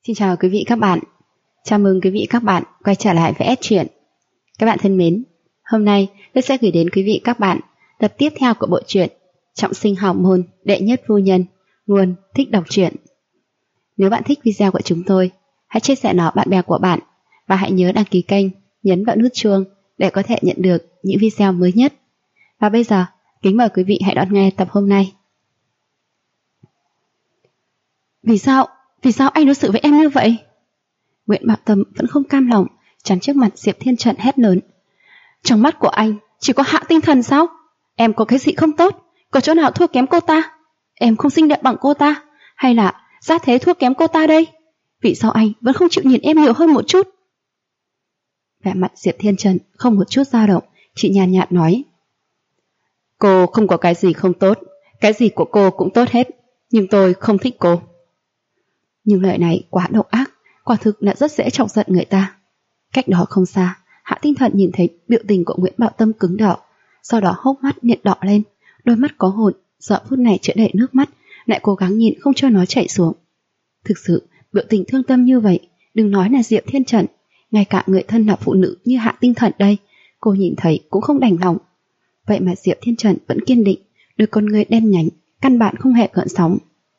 Xin chào quý vị các bạn. Chào mừng quý vị các bạn quay trở lại với S Truyện. Các bạn thân mến, hôm nay tôi sẽ gửi đến quý vị các bạn tập tiếp theo của bộ truyện Trọng sinh hào môn đệ nhất phu nhân, nguồn thích đọc truyện. Nếu bạn thích video của chúng tôi, hãy chia sẻ nó bạn bè của bạn và hãy nhớ đăng ký kênh, nhấn vào nút chuông để có thể nhận được những video mới nhất. Và bây giờ, kính mời quý vị hãy đón nghe tập hôm nay. Vì sao anh đối xử với em như vậy? Nguyễn Bảo Tâm vẫn không cam lòng, chắn trước mặt Diệp Thiên Trận hét lớn. Trong mắt của anh chỉ có Hạ Tinh Thần sao? Em có cái gì không tốt? Có chỗ nào thua kém cô ta? Em không xinh đẹp bằng cô ta? Hay là gia thế thua kém cô ta đây? Vì sao anh vẫn không chịu nhìn em nhiều hơn một chút? Vẻ mặt Diệp Thiên Trận không một chút dao động, chị nhàn nhạt nói. Cô không có cái gì không tốt, cái gì của cô cũng tốt hết, nhưng tôi không thích cô. Nhưng lời này quá độc ác, quả thực là rất dễ chọc giận người ta. Cách đó không xa, Hạ Tinh Thần nhìn thấy biểu tình của Nguyễn Bảo Tâm cứng đỏ, sau đó hốc mắt nhiệt đỏ lên, đôi mắt có hồn, giờ phút này chứa đầy nước mắt, lại cố gắng nhịn không cho nó chảy xuống. Thực sự, biểu tình thương tâm như vậy, đừng nói là Diệp Thiên Trận, ngay cả người thân là phụ nữ như Hạ Tinh Thần đây, cô nhìn thấy cũng không đành lòng. Vậy mà Diệp Thiên Trận vẫn kiên định, đôi con người đen nhánh, căn bản không hề gợn sóng.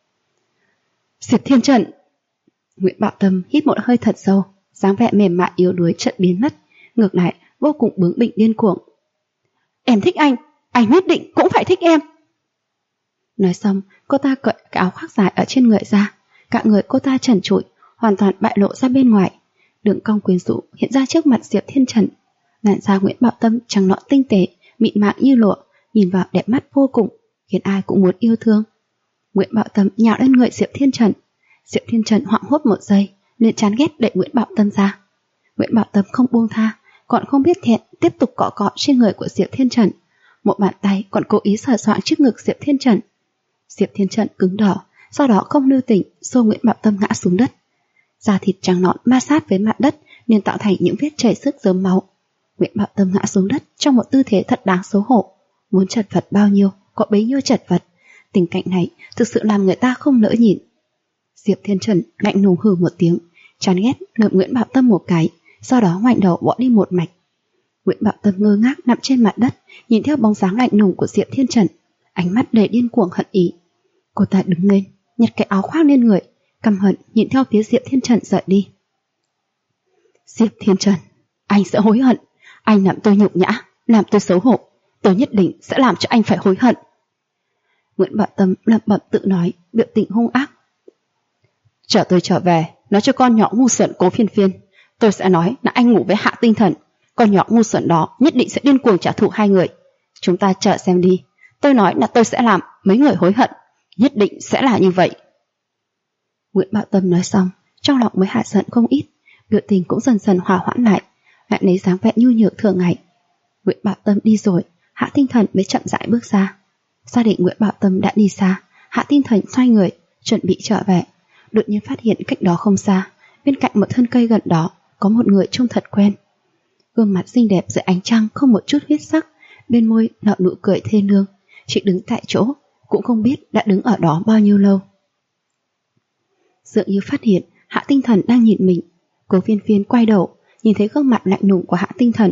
Diệp Thiên Trận! Nguyễn Bảo Tâm hít một hơi thật sâu, dáng vẻ mềm mại yếu đuối chợt biến mất, ngược lại vô cùng bướng bỉnh điên cuồng. Em thích anh nhất định cũng phải thích em. Nói xong, cô ta cởi cái áo khoác dài ở trên người ra, cả người cô ta trần trụi, hoàn toàn bại lộ ra bên ngoài, đường cong quyến rũ hiện ra trước mặt Diệp Thiên Trận. Làn da Nguyễn Bảo Tâm trắng nõn tinh tế, mịn màng như lụa, nhìn vào đẹp mắt vô cùng, khiến ai cũng muốn yêu thương. Nguyễn Bảo Tâm nhào lên người Diệp Thiên Trận. Diệp Thiên Trận hoảng hốt một giây, liền chán ghét đẩy Nguyễn Bảo Tâm ra. Nguyễn Bảo Tâm không buông tha, còn không biết thẹn, tiếp tục cọ cọ trên người của Diệp Thiên Trận. Một bàn tay còn cố ý sờ soạng trước ngực Diệp Thiên Trận. Diệp Thiên Trận cứng đỏ, sau đó không lưu tình xô Nguyễn Bảo Tâm ngã xuống đất. Da thịt trắng nõn ma sát với mặt đất nên tạo thành những vết chảy xước rớm máu. Nguyễn Bảo Tâm ngã xuống đất trong một tư thế thật đáng xấu hổ, muốn chật vật bao nhiêu có bấy nhiêu chật vật. Tình cảnh này thực sự làm người ta không nỡ nhìn. Diệp Thiên Trận lạnh lùng hừ một tiếng, chán ghét ngậm Nguyễn Bảo Tâm một cái, sau đó ngoảnh đầu bỏ đi một mạch. Nguyễn Bảo Tâm ngơ ngác nằm trên mặt đất, nhìn theo bóng dáng lạnh lùng của Diệp Thiên Trận, ánh mắt đầy điên cuồng hận ý. Cô ta đứng lên, nhặt cái áo khoác lên người, căm hận nhìn theo phía Diệp Thiên Trận rời đi. Diệp Thiên Trận, anh sẽ hối hận. Anh làm tôi nhục nhã, làm tôi xấu hổ, tôi nhất định sẽ làm cho anh phải hối hận. Nguyễn Bảo Tâm lẩm bẩm tự nói, biểu tình hung ác. Chờ tôi trở về, nói cho con nhỏ ngu xuẩn Cố Phiên Phiên, tôi sẽ nói là anh ngủ với Hạ Tinh Thần, con nhỏ ngu xuẩn đó nhất định sẽ điên cuồng trả thù hai người. Chúng ta chờ xem đi, tôi nói là tôi sẽ làm mấy người hối hận, nhất định sẽ là như vậy. Nguyễn Bảo Tâm nói xong, trong lòng mới hạ giận không ít, biểu tình cũng dần dần hòa hoãn lại lấy dáng vẻ nhu nhược thường ngày. Nguyễn Bảo Tâm đi rồi, Hạ Tinh Thần mới chậm rãi bước ra. Gia đình Nguyễn Bảo Tâm đã đi xa, Hạ Tinh Thần xoay người, chuẩn bị trở về. Đột nhiên phát hiện cách đó không xa, bên cạnh một thân cây gần đó, có một người trông thật quen. Gương mặt xinh đẹp dưới ánh trăng không một chút huyết sắc, bên môi nở nụ cười thê lương. Chị đứng tại chỗ, cũng không biết đã đứng ở đó bao nhiêu lâu. Dường như phát hiện Hạ Tinh Thần đang nhìn mình, Cố Phiên Phiên quay đầu, nhìn thấy gương mặt lạnh lùng của Hạ Tinh Thần.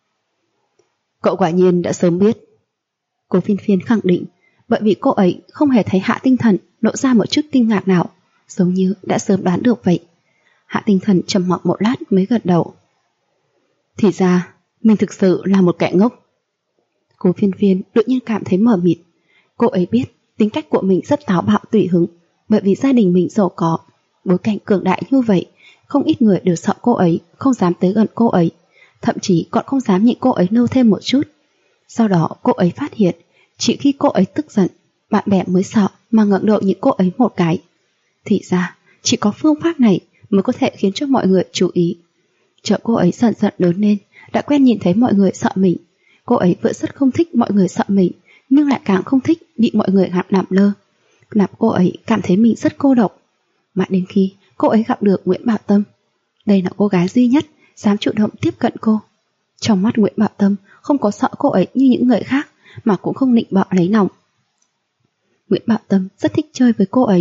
Cậu quả nhiên đã sớm biết. Cố Phiên Phiên khẳng định, bởi vì cô ấy không hề thấy Hạ Tinh Thần lộ ra một chút kinh ngạc nào, giống như đã sớm đoán được vậy. Hạ Tinh Thần trầm mặc một lát mới gật đầu. Thì ra, mình thực sự là một kẻ ngốc. Cố Phiên Phiên đột nhiên cảm thấy mờ mịt. Cô ấy biết tính cách của mình rất táo bạo tùy hứng, bởi vì gia đình mình giàu có, bối cảnh cường đại như vậy, không ít người đều sợ cô ấy, không dám tới gần cô ấy, thậm chí còn không dám nhịn cô ấy lâu thêm một chút. Sau đó cô ấy phát hiện, chỉ khi cô ấy tức giận, bạn bè mới sợ mà ngẩng đầu nhìn cô ấy một cái. Thì ra, chỉ có phương pháp này mới có thể khiến cho mọi người chú ý. Chờ cô ấy dần dần lớn lên, đã quen nhìn thấy mọi người sợ mình. Cô ấy vẫn rất không thích mọi người sợ mình, nhưng lại càng không thích bị mọi người làm lơ, làm cô ấy cảm thấy mình rất cô độc. Mãi đến khi cô ấy gặp được Nguyễn Bảo Tâm, đây là cô gái duy nhất dám chủ động tiếp cận cô. Trong mắt Nguyễn Bảo Tâm không có sợ cô ấy như những người khác, mà cũng không nịnh bợ lấy lòng. Nguyễn Bảo Tâm rất thích chơi với cô ấy,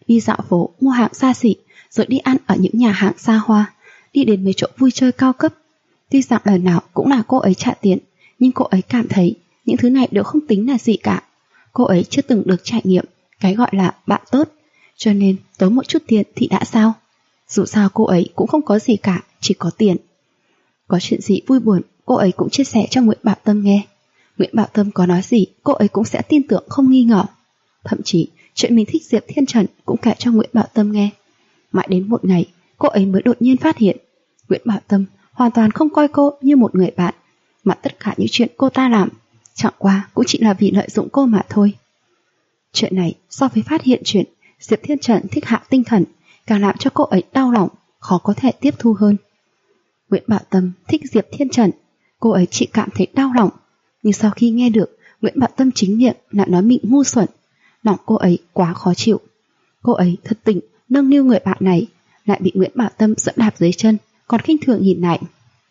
đi dạo phố mua hàng xa xỉ, rồi đi ăn ở những nhà hàng xa hoa, đi đến mấy chỗ vui chơi cao cấp. Tuy rằng lần nào cũng là cô ấy trả tiền, nhưng cô ấy cảm thấy những thứ này đều không tính là gì cả. Cô ấy chưa từng được trải nghiệm cái gọi là bạn tốt, cho nên tốn một chút tiền thì đã sao. Dù sao cô ấy cũng không có gì cả, chỉ có tiền. Có chuyện gì vui buồn, cô ấy cũng chia sẻ cho Nguyễn Bảo Tâm nghe. Nguyễn Bảo Tâm có nói gì, cô ấy cũng sẽ tin tưởng không nghi ngờ. Thậm chí, chuyện mình thích Diệp Thiên Trần cũng kể cho Nguyễn Bảo Tâm nghe. Mãi đến một ngày, cô ấy mới đột nhiên phát hiện Nguyễn Bảo Tâm hoàn toàn không coi cô như một người bạn, mà tất cả những chuyện cô ta làm chẳng qua cũng chỉ là vì lợi dụng cô mà thôi. Chuyện này so với phát hiện chuyện Diệp Thiên Trần thích Hạ Tinh Thần càng làm cho cô ấy đau lòng, khó có thể tiếp thu hơn. Nguyễn Bảo Tâm thích Diệp Thiên Trần, cô ấy chỉ cảm thấy đau lòng, nhưng sau khi nghe được Nguyễn Bảo Tâm chính miệng lại nói mình ngu xuẩn, lòng cô ấy quá khó chịu. Cô ấy thật tình nâng niu người bạn này, lại bị Nguyễn Bảo Tâm dẫm đạp dưới chân, còn khinh thường nhìn lại.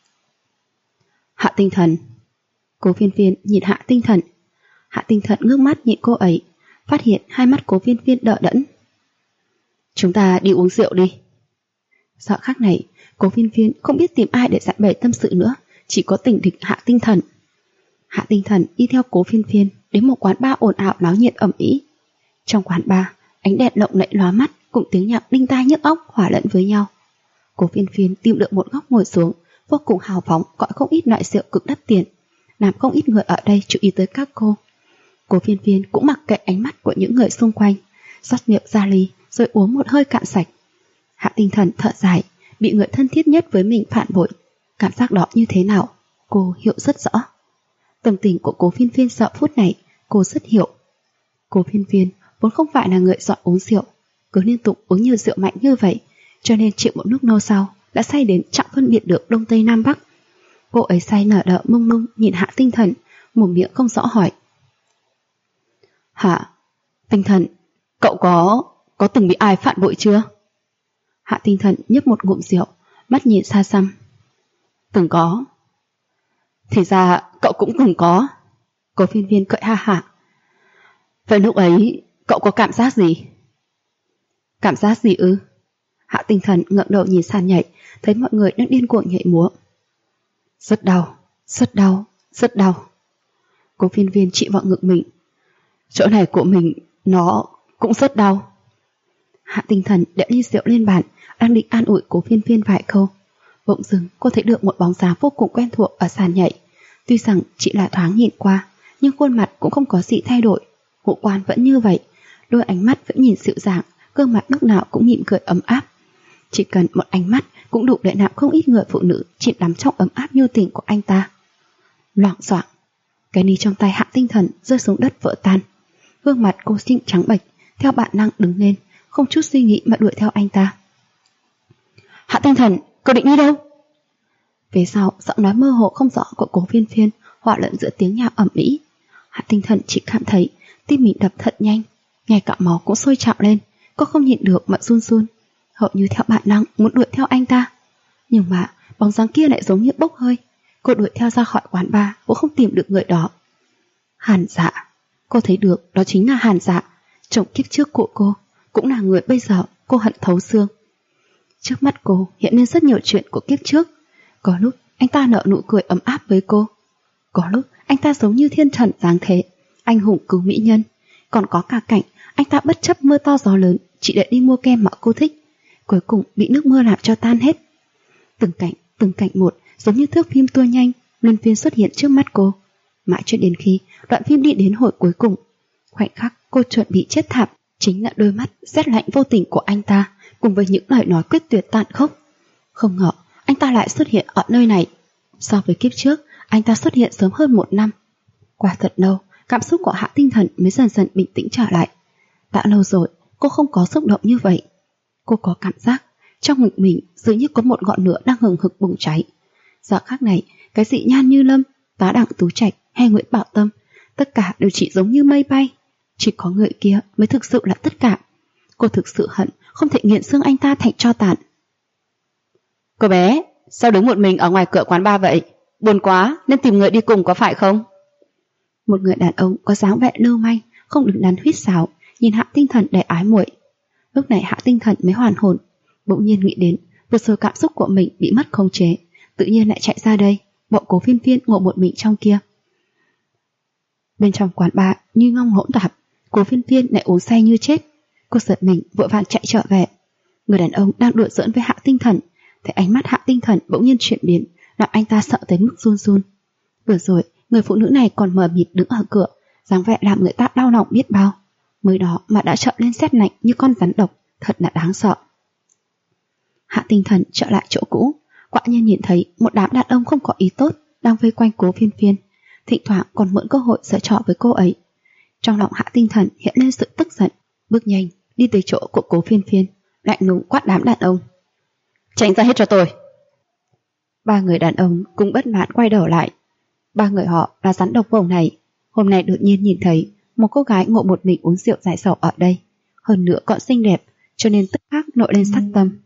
Hạ Tinh Thần. Cố Viên Viên nhìn Hạ Tinh Thần. Hạ Tinh Thần ngước mắt nhìn cô ấy, phát hiện hai mắt Cố Viên Viên đờ đẫn. Chúng ta đi uống rượu đi. Giờ khắc này, Cố Viên Viên không biết tìm ai để giải bày tâm sự nữa, chỉ có tình địch Hạ Tinh Thần. Hạ Tinh Thần đi theo Cố Viên Viên đến một quán bar ồn ào náo nhiệt ầm ĩ. Trong quán bar, ánh đèn lộng lẫy lóa mắt cùng tiếng nhạc đinh tai nhức óc hòa lẫn với nhau. Cố Viên Viên tìm được một góc ngồi xuống, vô cùng hào phóng gọi không ít loại rượu cực đắt tiền, làm không ít người ở đây chú ý tới các cô. Cố Viên Viên cũng mặc kệ ánh mắt của những người xung quanh, rót rượu ra ly rồi uống một hơi cạn sạch. Hạ Tinh Thần thở dài, bị người thân thiết nhất với mình phản bội, cảm giác đó như thế nào, cô hiểu rất rõ. Tâm tình của Cố Viên Viên giờ phút này, cô rất hiểu. Cố Viên Viên vốn không phải là người giỏi uống rượu, cứ liên tục uống nhiều rượu mạnh như vậy, cho nên chịu một lúc nô sau đã say đến chẳng phân biệt được Đông Tây Nam Bắc. Cô ấy say nở đỡ mông lung nhìn Hạ Tinh Thần, mồm miệng không rõ hỏi. Hạ Tinh Thần, cậu có từng bị ai phản bội chưa? Hạ Tinh Thần nhấp một ngụm rượu, mắt nhìn xa xăm. Từng có. Thì ra cậu cũng từng có. Cố Viên Viên cười ha hả. Vậy lúc ấy cậu có cảm giác gì? Cảm giác gì ư? Hạ Tinh Thần ngẩng đầu nhìn sàn nhảy, thấy mọi người đang điên cuồng nhảy múa. Rất đau, rất đau, rất đau. Cố Viên Viên chỉ vào ngực mình. Chỗ này của mình nó cũng rất đau. Hạ Tinh Thần đệm ly rượu lên bàn, đang định an ủi Cố Viên Viên vài câu. Bỗng dưng cô thấy được một bóng dáng vô cùng quen thuộc ở sàn nhảy. Tuy rằng chỉ là thoáng nhìn qua, nhưng khuôn mặt cũng không có gì thay đổi, ngũ quan vẫn như vậy, đôi ánh mắt vẫn nhìn dịu dàng, gương mặt lúc nào cũng mỉm cười ấm áp. Chỉ cần một ánh mắt cũng đủ để làm không ít người phụ nữ chìm đắm trong ấm áp nhu tình của anh ta. Loạng xoạng, cái ly trong tay Hạ Tinh Thần rơi xuống đất vỡ tan. Gương mặt cô xinh trắng bệch, theo bản năng đứng lên, không chút suy nghĩ mà đuổi theo anh ta. Hạ Tinh Thần, cậu định đi đâu? Về sau, giọng nói mơ hồ không rõ của Cố Viên Viên hòa lẫn giữa tiếng nhạc ầm ĩ. Hạ Tinh Thần chỉ cảm thấy tim mình đập thật nhanh, ngay cả máu cũng sôi trào lên, cô không nhịn được mà run run, hầu như theo bản năng muốn đuổi theo anh ta. Nhưng mà bóng dáng kia lại giống như bốc hơi, cô đuổi theo ra khỏi quán bar cũng không tìm được người đó. Hàn Dạ, cô thấy được đó chính là Hàn Dạ, chồng kiếp trước của cô, cũng là người bây giờ cô hận thấu xương. Trước mắt cô hiện lên rất nhiều chuyện của kiếp trước. Có lúc anh ta nở nụ cười ấm áp với cô, có lúc anh ta giống như thiên thần giáng thế, anh hùng cứu mỹ nhân. Còn có cả cảnh anh ta bất chấp mưa to gió lớn chỉ để đi mua kem mà cô thích, cuối cùng bị nước mưa làm cho tan hết. Từng cảnh một giống như thước phim tua nhanh luân phiên xuất hiện trước mắt cô, mãi cho đến khi đoạn phim đi đến hồi cuối cùng. Khoảnh khắc cô chuẩn bị chết thảm chính là đôi mắt rét lạnh vô tình của anh ta, cùng với những lời nói quyết tuyệt tàn khốc. Không ngờ anh ta lại xuất hiện ở nơi này. So với kiếp trước, anh ta xuất hiện sớm hơn 1 năm. Qua thật lâu, cảm xúc của Hạ Tinh Thần mới dần dần bình tĩnh trở lại. Đã lâu rồi cô không có xúc động như vậy. Cô có cảm giác trong ngực mình dường như có một ngọn lửa đang hừng hực bùng cháy. Giờ khắc này, cái gì Nhan Như Lâm, Tá Đặng Tú Trạch hay Nguyễn Bảo Tâm, tất cả đều chỉ giống như mây bay. Chỉ có người kia mới thực sự là tất cả. Cô thực sự hận không thể nghiền xương anh ta thành tro tàn. Cô bé, sao đứng một mình ở ngoài cửa quán bar vậy? Buồn quá nên tìm người đi cùng có phải không? Một người đàn ông có dáng vẻ lưu manh, không đứng đắn huýt sáo, nhìn Hạ Tinh Thần đầy ái muội. Lúc này Hạ Tinh Thần mới hoàn hồn, bỗng nhiên nghĩ đến vừa rồi cảm xúc của mình bị mất khống chế, tự nhiên lại chạy ra đây, bọn Cố Phiên Phiên ngộ một mình trong kia. Bên trong quán bar như ngong hỗn tạp, Cố Phiên Phiên lại uống say như chết. Cô giật mình vội vàng chạy trở về. Người đàn ông đang đùa giỡn với Hạ Tinh Thần, thấy ánh mắt Hạ Tinh Thần bỗng nhiên chuyển biến, làm anh ta sợ tới mức run run. Vừa rồi người phụ nữ này còn mờ mịt đứng ở cửa, dáng vẻ làm người ta đau lòng biết bao. Mới đó mà đã trợn lên sét lạnh như con rắn độc, thật là đáng sợ. Hạ Tinh Thần trở lại chỗ cũ, quả nhiên nhìn thấy một đám đàn ông không có ý tốt đang vây quanh Cố Phiên Phiên, thỉnh thoảng còn mượn cơ hội giở trò với cô ấy. Trong lòng Hạ Tinh Thần hiện lên sự tức giận, bước nhanh đi tới chỗ của Cố Phiên Phiên, lạnh lùng quát đám đàn ông: tránh ra hết cho tôi. Ba người đàn ông cũng bất mãn quay đầu lại. Ba người họ là rắn độc vồ này, hôm nay đột nhiên nhìn thấy một cô gái ngộ một mình uống rượu giải sầu ở đây, hơn nữa còn xinh đẹp, cho nên tức khắc nổi lên sát tâm.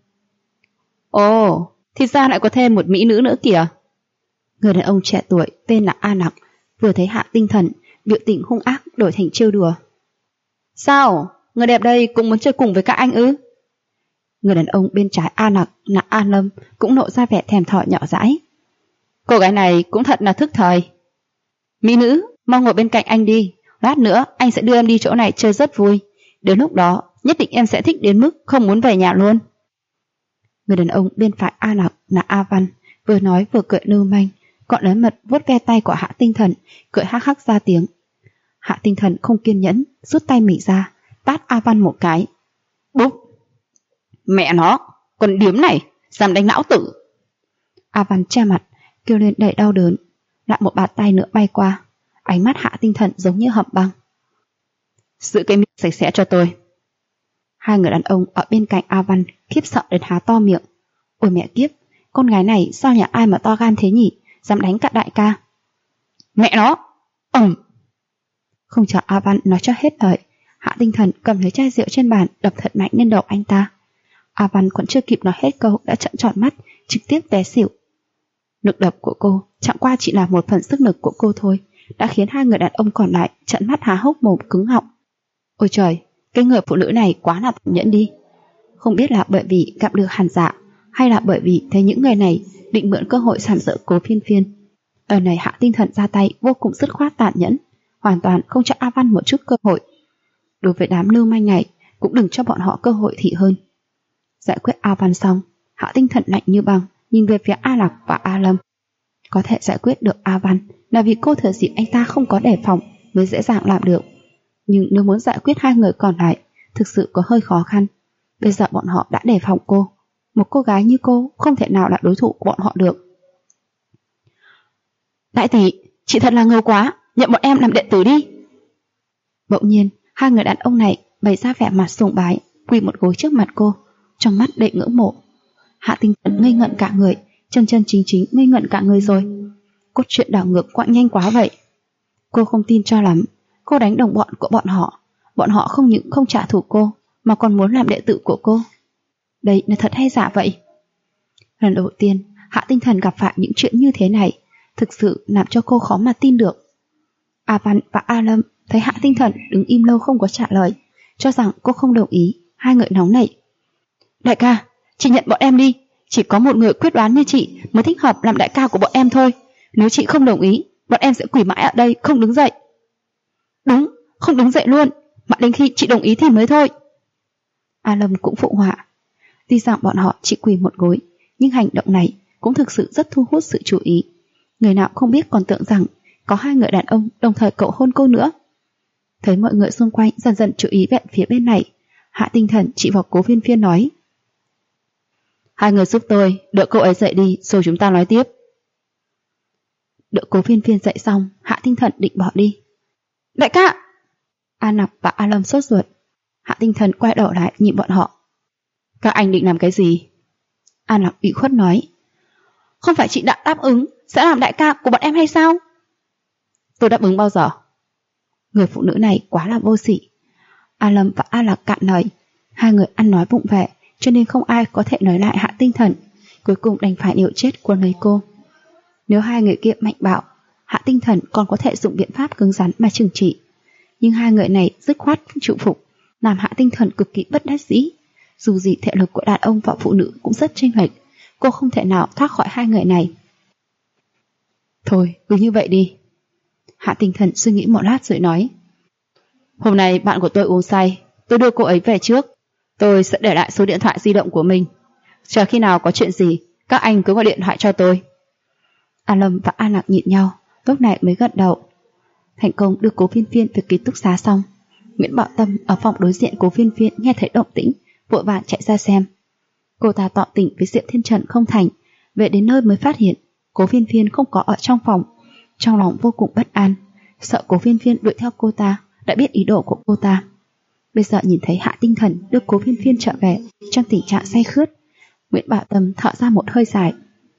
Ồ, thì ra lại có thêm một mỹ nữ nữa kìa. Người đàn ông trẻ tuổi tên là A Nặc vừa thấy Hạ Tinh Thần, biểu tình hung ác đổi thành trêu đùa. Sao, người đẹp đây cũng muốn chơi cùng với các anh ư? Người đàn ông bên trái A Nặc là A Lâm cũng lộ ra vẻ thèm thỏ nhỏ dãi. Cô gái này cũng thật là thức thời. Mỹ nữ, mau ngồi bên cạnh anh đi, lát nữa anh sẽ đưa em đi chỗ này chơi rất vui. Đến lúc đó nhất định em sẽ thích đến mức không muốn về nhà luôn. Người đàn ông bên phải A Nặc là A Văn, vừa nói vừa cười lưu manh, còn lớn mật vuốt ve tay của Hạ Tinh Thần, cười hắc hắc ra tiếng. Hạ Tinh Thần không kiên nhẫn, rút tay mình ra, tát A Văn một cái. Bốp! Mẹ nó, con điếm này, dám đánh lão tử! A Văn che mặt, kêu lên đầy đau đớn, lại một bạt tay nữa bay qua, ánh mắt Hạ Tinh Thần giống như hầm băng. Giữ cái miệng sạch sẽ cho tôi. Hai người đàn ông ở bên cạnh A Văn khiếp sợ đến há to miệng. Ôi mẹ kiếp, con gái này sao nhà ai mà to gan thế nhỉ, dám đánh cả đại ca. Mẹ nó! Không chờ A Văn nói cho hết lời, Hạ Tinh Thần cầm lấy chai rượu trên bàn đập thật mạnh lên đầu anh ta. A Văn còn chưa kịp nói hết câu đã trợn tròn mắt, trực tiếp té xỉu. Lực đập của cô chẳng qua chỉ là một phần sức lực của cô thôi, đã khiến hai người đàn ông còn lại trợn mắt há hốc mồm cứng họng. Ôi trời, cái người phụ nữ này quá là tàn nhẫn đi. Không biết là bởi vì gặp được Hàn Dạ, hay là bởi vì thấy những người này định mượn cơ hội sàm sỡ Cố Phiên Phiên. Ở này Hạ Tinh Thần ra tay vô cùng dứt khoát tàn nhẫn, hoàn toàn không cho A Văn một chút cơ hội. Đối với đám lưu manh này cũng đừng cho bọn họ cơ hội thì hơn. Giải quyết A Văn xong, Hạ Tinh Thần lạnh như băng nhìn về phía A Lạc và A Lâm. Có thể giải quyết được A Văn là vì cô thừa dịp anh ta không có đề phòng mới dễ dàng làm được. Nhưng nếu muốn giải quyết hai người còn lại, thực sự có hơi khó khăn. Bây giờ bọn họ đã đề phòng cô. Một cô gái như cô không thể nào là đối thủ của bọn họ được. Đại tỷ, chị thật là ngầu quá, nhận bọn em làm đệ tử đi. Bỗng nhiên, hai người đàn ông này bày ra vẻ mặt sùng bái, quỳ một gối trước mặt cô, trong mắt đầy ngưỡng mộ. Hạ Tinh Thần ngây ngẩn cả người, chân chính ngây ngẩn cả người rồi. Cốt truyện đảo ngược quãng nhanh quá vậy. Cô không tin cho lắm. Cô đánh đồng bọn của bọn họ không những không trả thù cô, mà còn muốn làm đệ tử của cô. Đây là thật hay giả vậy? Lần đầu tiên Hạ Tinh Thần gặp phải những chuyện như thế này, thực sự làm cho cô khó mà tin được. A Văn và A Lâm thấy Hạ Tinh Thần đứng im lâu không có trả lời, cho rằng cô không đồng ý, hai người nóng nảy. Đại ca, chị nhận bọn em đi, chỉ có một người quyết đoán như chị mới thích hợp làm đại ca của bọn em thôi. Nếu chị không đồng ý, bọn em sẽ quỳ mãi ở đây không đứng dậy. Đúng, không đứng dậy luôn, mãi đến khi chị đồng ý thì mới thôi. A Lâm cũng phụ họa. Tuy rằng bọn họ chỉ quỳ một gối, nhưng hành động này cũng thực sự rất thu hút sự chú ý. Người nào không biết còn tưởng rằng có hai người đàn ông đồng thời cậu hôn cô nữa. Thấy mọi người xung quanh dần dần chú ý về phía bên này, Hạ Tinh Thần chỉ vào Cố Phiên Phiên nói: hai người giúp tôi đỡ cô ấy dậy đi, rồi chúng ta nói tiếp. Đỡ Cố Phiên Phiên dậy xong, Hạ Tinh Thần định bỏ đi. Đại ca! A Nặc và A Lâm sốt ruột. Hạ Tinh Thần quay đầu lại nhìn bọn họ. Các anh định làm cái gì? A Nặc ủy khuất nói. Không phải chị đã đáp ứng sẽ làm đại ca của bọn em hay sao? Tôi đáp ứng bao giờ? Người phụ nữ này quá là vô sỉ. A Lâm và A Lạc cạn lời. Hai người ăn nói vụng về, cho nên không ai có thể nói lại Hạ Tinh Thần. Cuối cùng đành phải liều chết cuốn lấy cô. Nếu hai người kia mạnh bạo, Hạ Tinh Thần còn có thể dùng biện pháp cứng rắn mà trừng trị. Nhưng hai người này dứt khoát chịu phục, làm Hạ Tinh Thần cực kỳ bất đắc dĩ, Dù gì thể lực của đàn ông và phụ nữ cũng rất chênh lệch, cô không thể nào thoát khỏi hai người này. Thôi, cứ như vậy đi. Hạ Tinh Thần suy nghĩ một lát rồi nói. Hôm nay bạn của tôi uống say, tôi đưa cô ấy về trước. Tôi sẽ để lại số điện thoại di động của mình. Chờ khi nào có chuyện gì, các anh cứ gọi điện thoại cho tôi. A Lâm và A Nặc nhìn nhau, lúc này mới gật đầu. Thành công đưa Cố Viên Viên về ký túc xá xong, Nguyễn Bảo Tâm ở phòng đối diện Cố Viên Viên nghe thấy động tĩnh, vội vàng chạy ra xem. Cô ta tỏ tình với Diệp Thiên Trần không thành, về đến nơi mới phát hiện Cố Viên Viên không có ở trong phòng, trong lòng vô cùng bất an, sợ Cố Viên Viên đuổi theo cô ta, đã biết ý đồ của cô ta. Bây giờ nhìn thấy Hạ Tinh Thần đưa Cố Viên Viên trở về trong tình trạng say khướt, Nguyễn Bảo Tâm thở ra một hơi dài.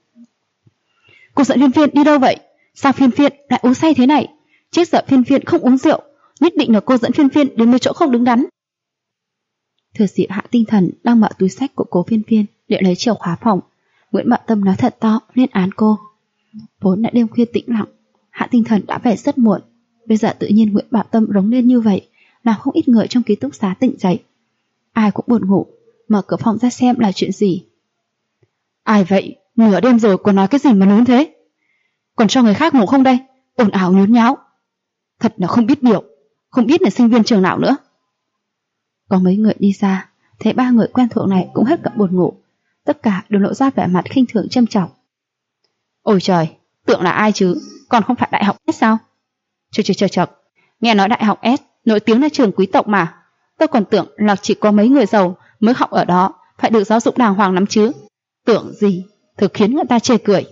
Cô dẫn Viên Viên đi đâu vậy? Sao Viên Viên lại uống say thế này? Trước giờ Viên Viên không uống rượu, nhất định là cô dẫn Viên Viên đến một chỗ không đứng đắn. Thừa dịp Hạ Tinh Thần đang mở túi xách của Cố Viên Viên để lấy chìa khóa phòng, Nguyễn Bảo Tâm nói thật to lên án cô. Vốn đã đêm khuya tĩnh lặng, Hạ Tinh Thần đã về rất muộn, bây giờ tự nhiên Nguyễn Bảo Tâm rống lên như vậy, làm không ít người trong ký túc xá tỉnh dậy. Ai cũng buồn ngủ, mở cửa phòng ra xem là chuyện gì. Ai vậy? Nửa đêm rồi còn nói cái gì mà lớn thế? Còn cho người khác ngủ không đây? Ồn ào nhốn nháo. Thật là không biết điều, không biết là sinh viên trường nào nữa. Có mấy người đi ra, thấy ba người quen thuộc này cũng hết cả buồn ngủ, tất cả đều lộ ra vẻ mặt khinh thường châm chọc. Ôi trời, tưởng là ai chứ, còn không phải đại học S sao? Chật, nghe nói đại học S nổi tiếng là trường quý tộc mà, tôi còn tưởng là chỉ có mấy người giàu mới học ở đó, phải được giáo dục đàng hoàng lắm chứ. Tưởng gì, thực khiến người ta chê cười.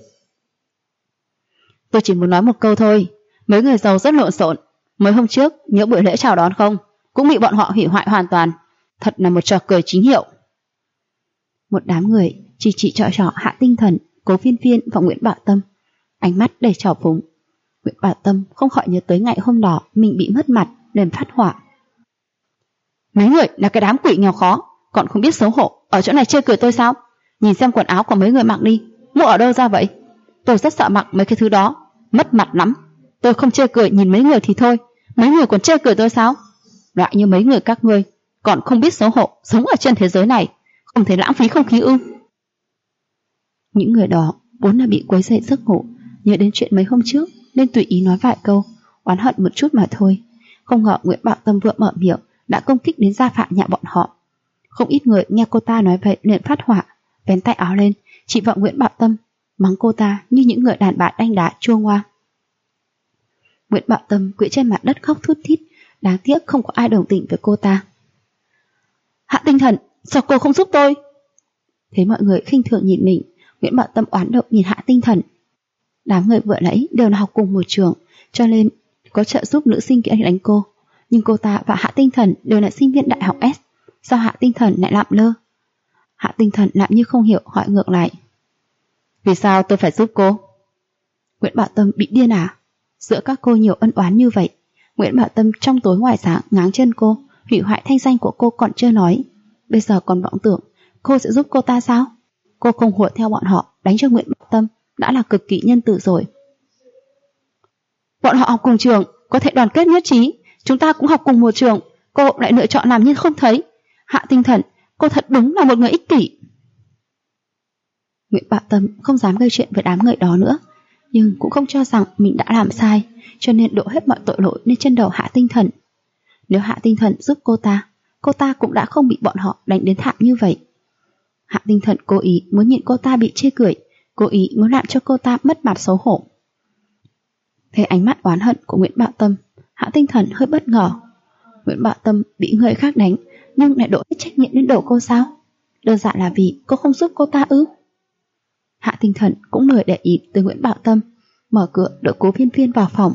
Tôi chỉ muốn nói một câu thôi, mấy người giàu rất lộn xộn. Mới hôm trước nhớ buổi lễ chào đón không, cũng bị bọn họ hủy hoại hoàn toàn, thật là một trò cười chính hiệu. Một đám người chỉ trỏ Hạ Tinh Thần, Cố Viên Viên và Nguyễn Bảo Tâm, ánh mắt đầy trào phúng. Nguyễn Bảo Tâm không khỏi nhớ tới ngày hôm đó mình bị mất mặt nên phát hỏa. Mấy người là cái đám quỷ nghèo khó, còn không biết xấu hổ, ở chỗ này chê cười tôi sao? Nhìn xem quần áo của mấy người mặc đi, mua ở đâu ra vậy? Tôi rất sợ mặc mấy cái thứ đó, mất mặt lắm. Tôi không chê cười nhìn mấy người thì thôi, mấy người còn chê cười tôi sao? Loại như mấy người các ngươi còn không biết xấu hổ, sống ở trên thế giới này, không thấy lãng phí không khí ư? Những người đó vốn là bị quấy dậy giấc ngủ, nhớ đến chuyện mấy hôm trước nên tùy ý nói vài câu, oán hận một chút mà thôi. Không ngờ Nguyễn Bảo Tâm vừa mở miệng đã công kích đến gia phạm nhà bọn họ. Không ít người nghe cô ta nói vậy liền phát hỏa, vén tay áo lên chỉ vào Nguyễn Bảo Tâm, mắng cô ta như những người đàn bà đanh đá chua ngoa. Nguyễn Bảo Tâm quỵ trên mặt đất khóc thút thít, đáng tiếc không có ai đồng tình với cô ta. Hạ Tinh Thần, sao cô không giúp tôi? Thấy mọi người khinh thường nhìn mình, Nguyễn Bảo Tâm oán độc nhìn Hạ Tinh Thần. Đám người vừa nãy đều là học cùng một trường, cho nên có trợ giúp nữ sinh kia đánh cô, nhưng cô ta và Hạ Tinh Thần đều là sinh viên đại học S, sao Hạ Tinh Thần lại lạm lơ? Hạ Tinh Thần làm như không hiểu, hỏi ngược lại. Vì sao tôi phải giúp cô? Nguyễn Bảo Tâm bị điên à? Giữa các cô nhiều ân oán như vậy, Nguyễn Bảo Tâm trong tối ngoài sáng ngáng chân cô, hủy hoại thanh danh của cô còn chưa nói, bây giờ còn vọng tưởng cô sẽ giúp cô ta sao? Cô không hùa theo bọn họ đánh cho Nguyễn Bảo Tâm đã là cực kỳ nhân từ rồi. Bọn họ học cùng trường, có thể đoàn kết nhất trí, chúng ta cũng học cùng một trường, cô lại lựa chọn làm như không thấy. Hạ Tinh Thần, cô thật đúng là một người ích kỷ. Nguyễn Bảo Tâm không dám gây chuyện với đám người đó nữa, nhưng cũng không cho rằng mình đã làm sai, cho nên đổ hết mọi tội lỗi lên trên đầu Hạ Tinh Thần. Nếu Hạ Tinh Thần giúp cô ta cũng đã không bị bọn họ đánh đến thảm như vậy. Hạ Tinh Thần cố ý muốn nhìn cô ta bị chê cười, cố ý muốn làm cho cô ta mất mặt xấu hổ. Thấy ánh mắt oán hận của Nguyễn Bảo Tâm, Hạ Tinh Thần hơi bất ngờ. Nguyễn Bảo Tâm bị người khác đánh, nhưng lại đổ hết trách nhiệm lên đầu cô sao? Đơn giản là vì cô không giúp cô ta ư? Hạ Tinh Thần cũng lười để ý tới Nguyễn Bảo Tâm, mở cửa đỡ Cố Viên Viên vào phòng.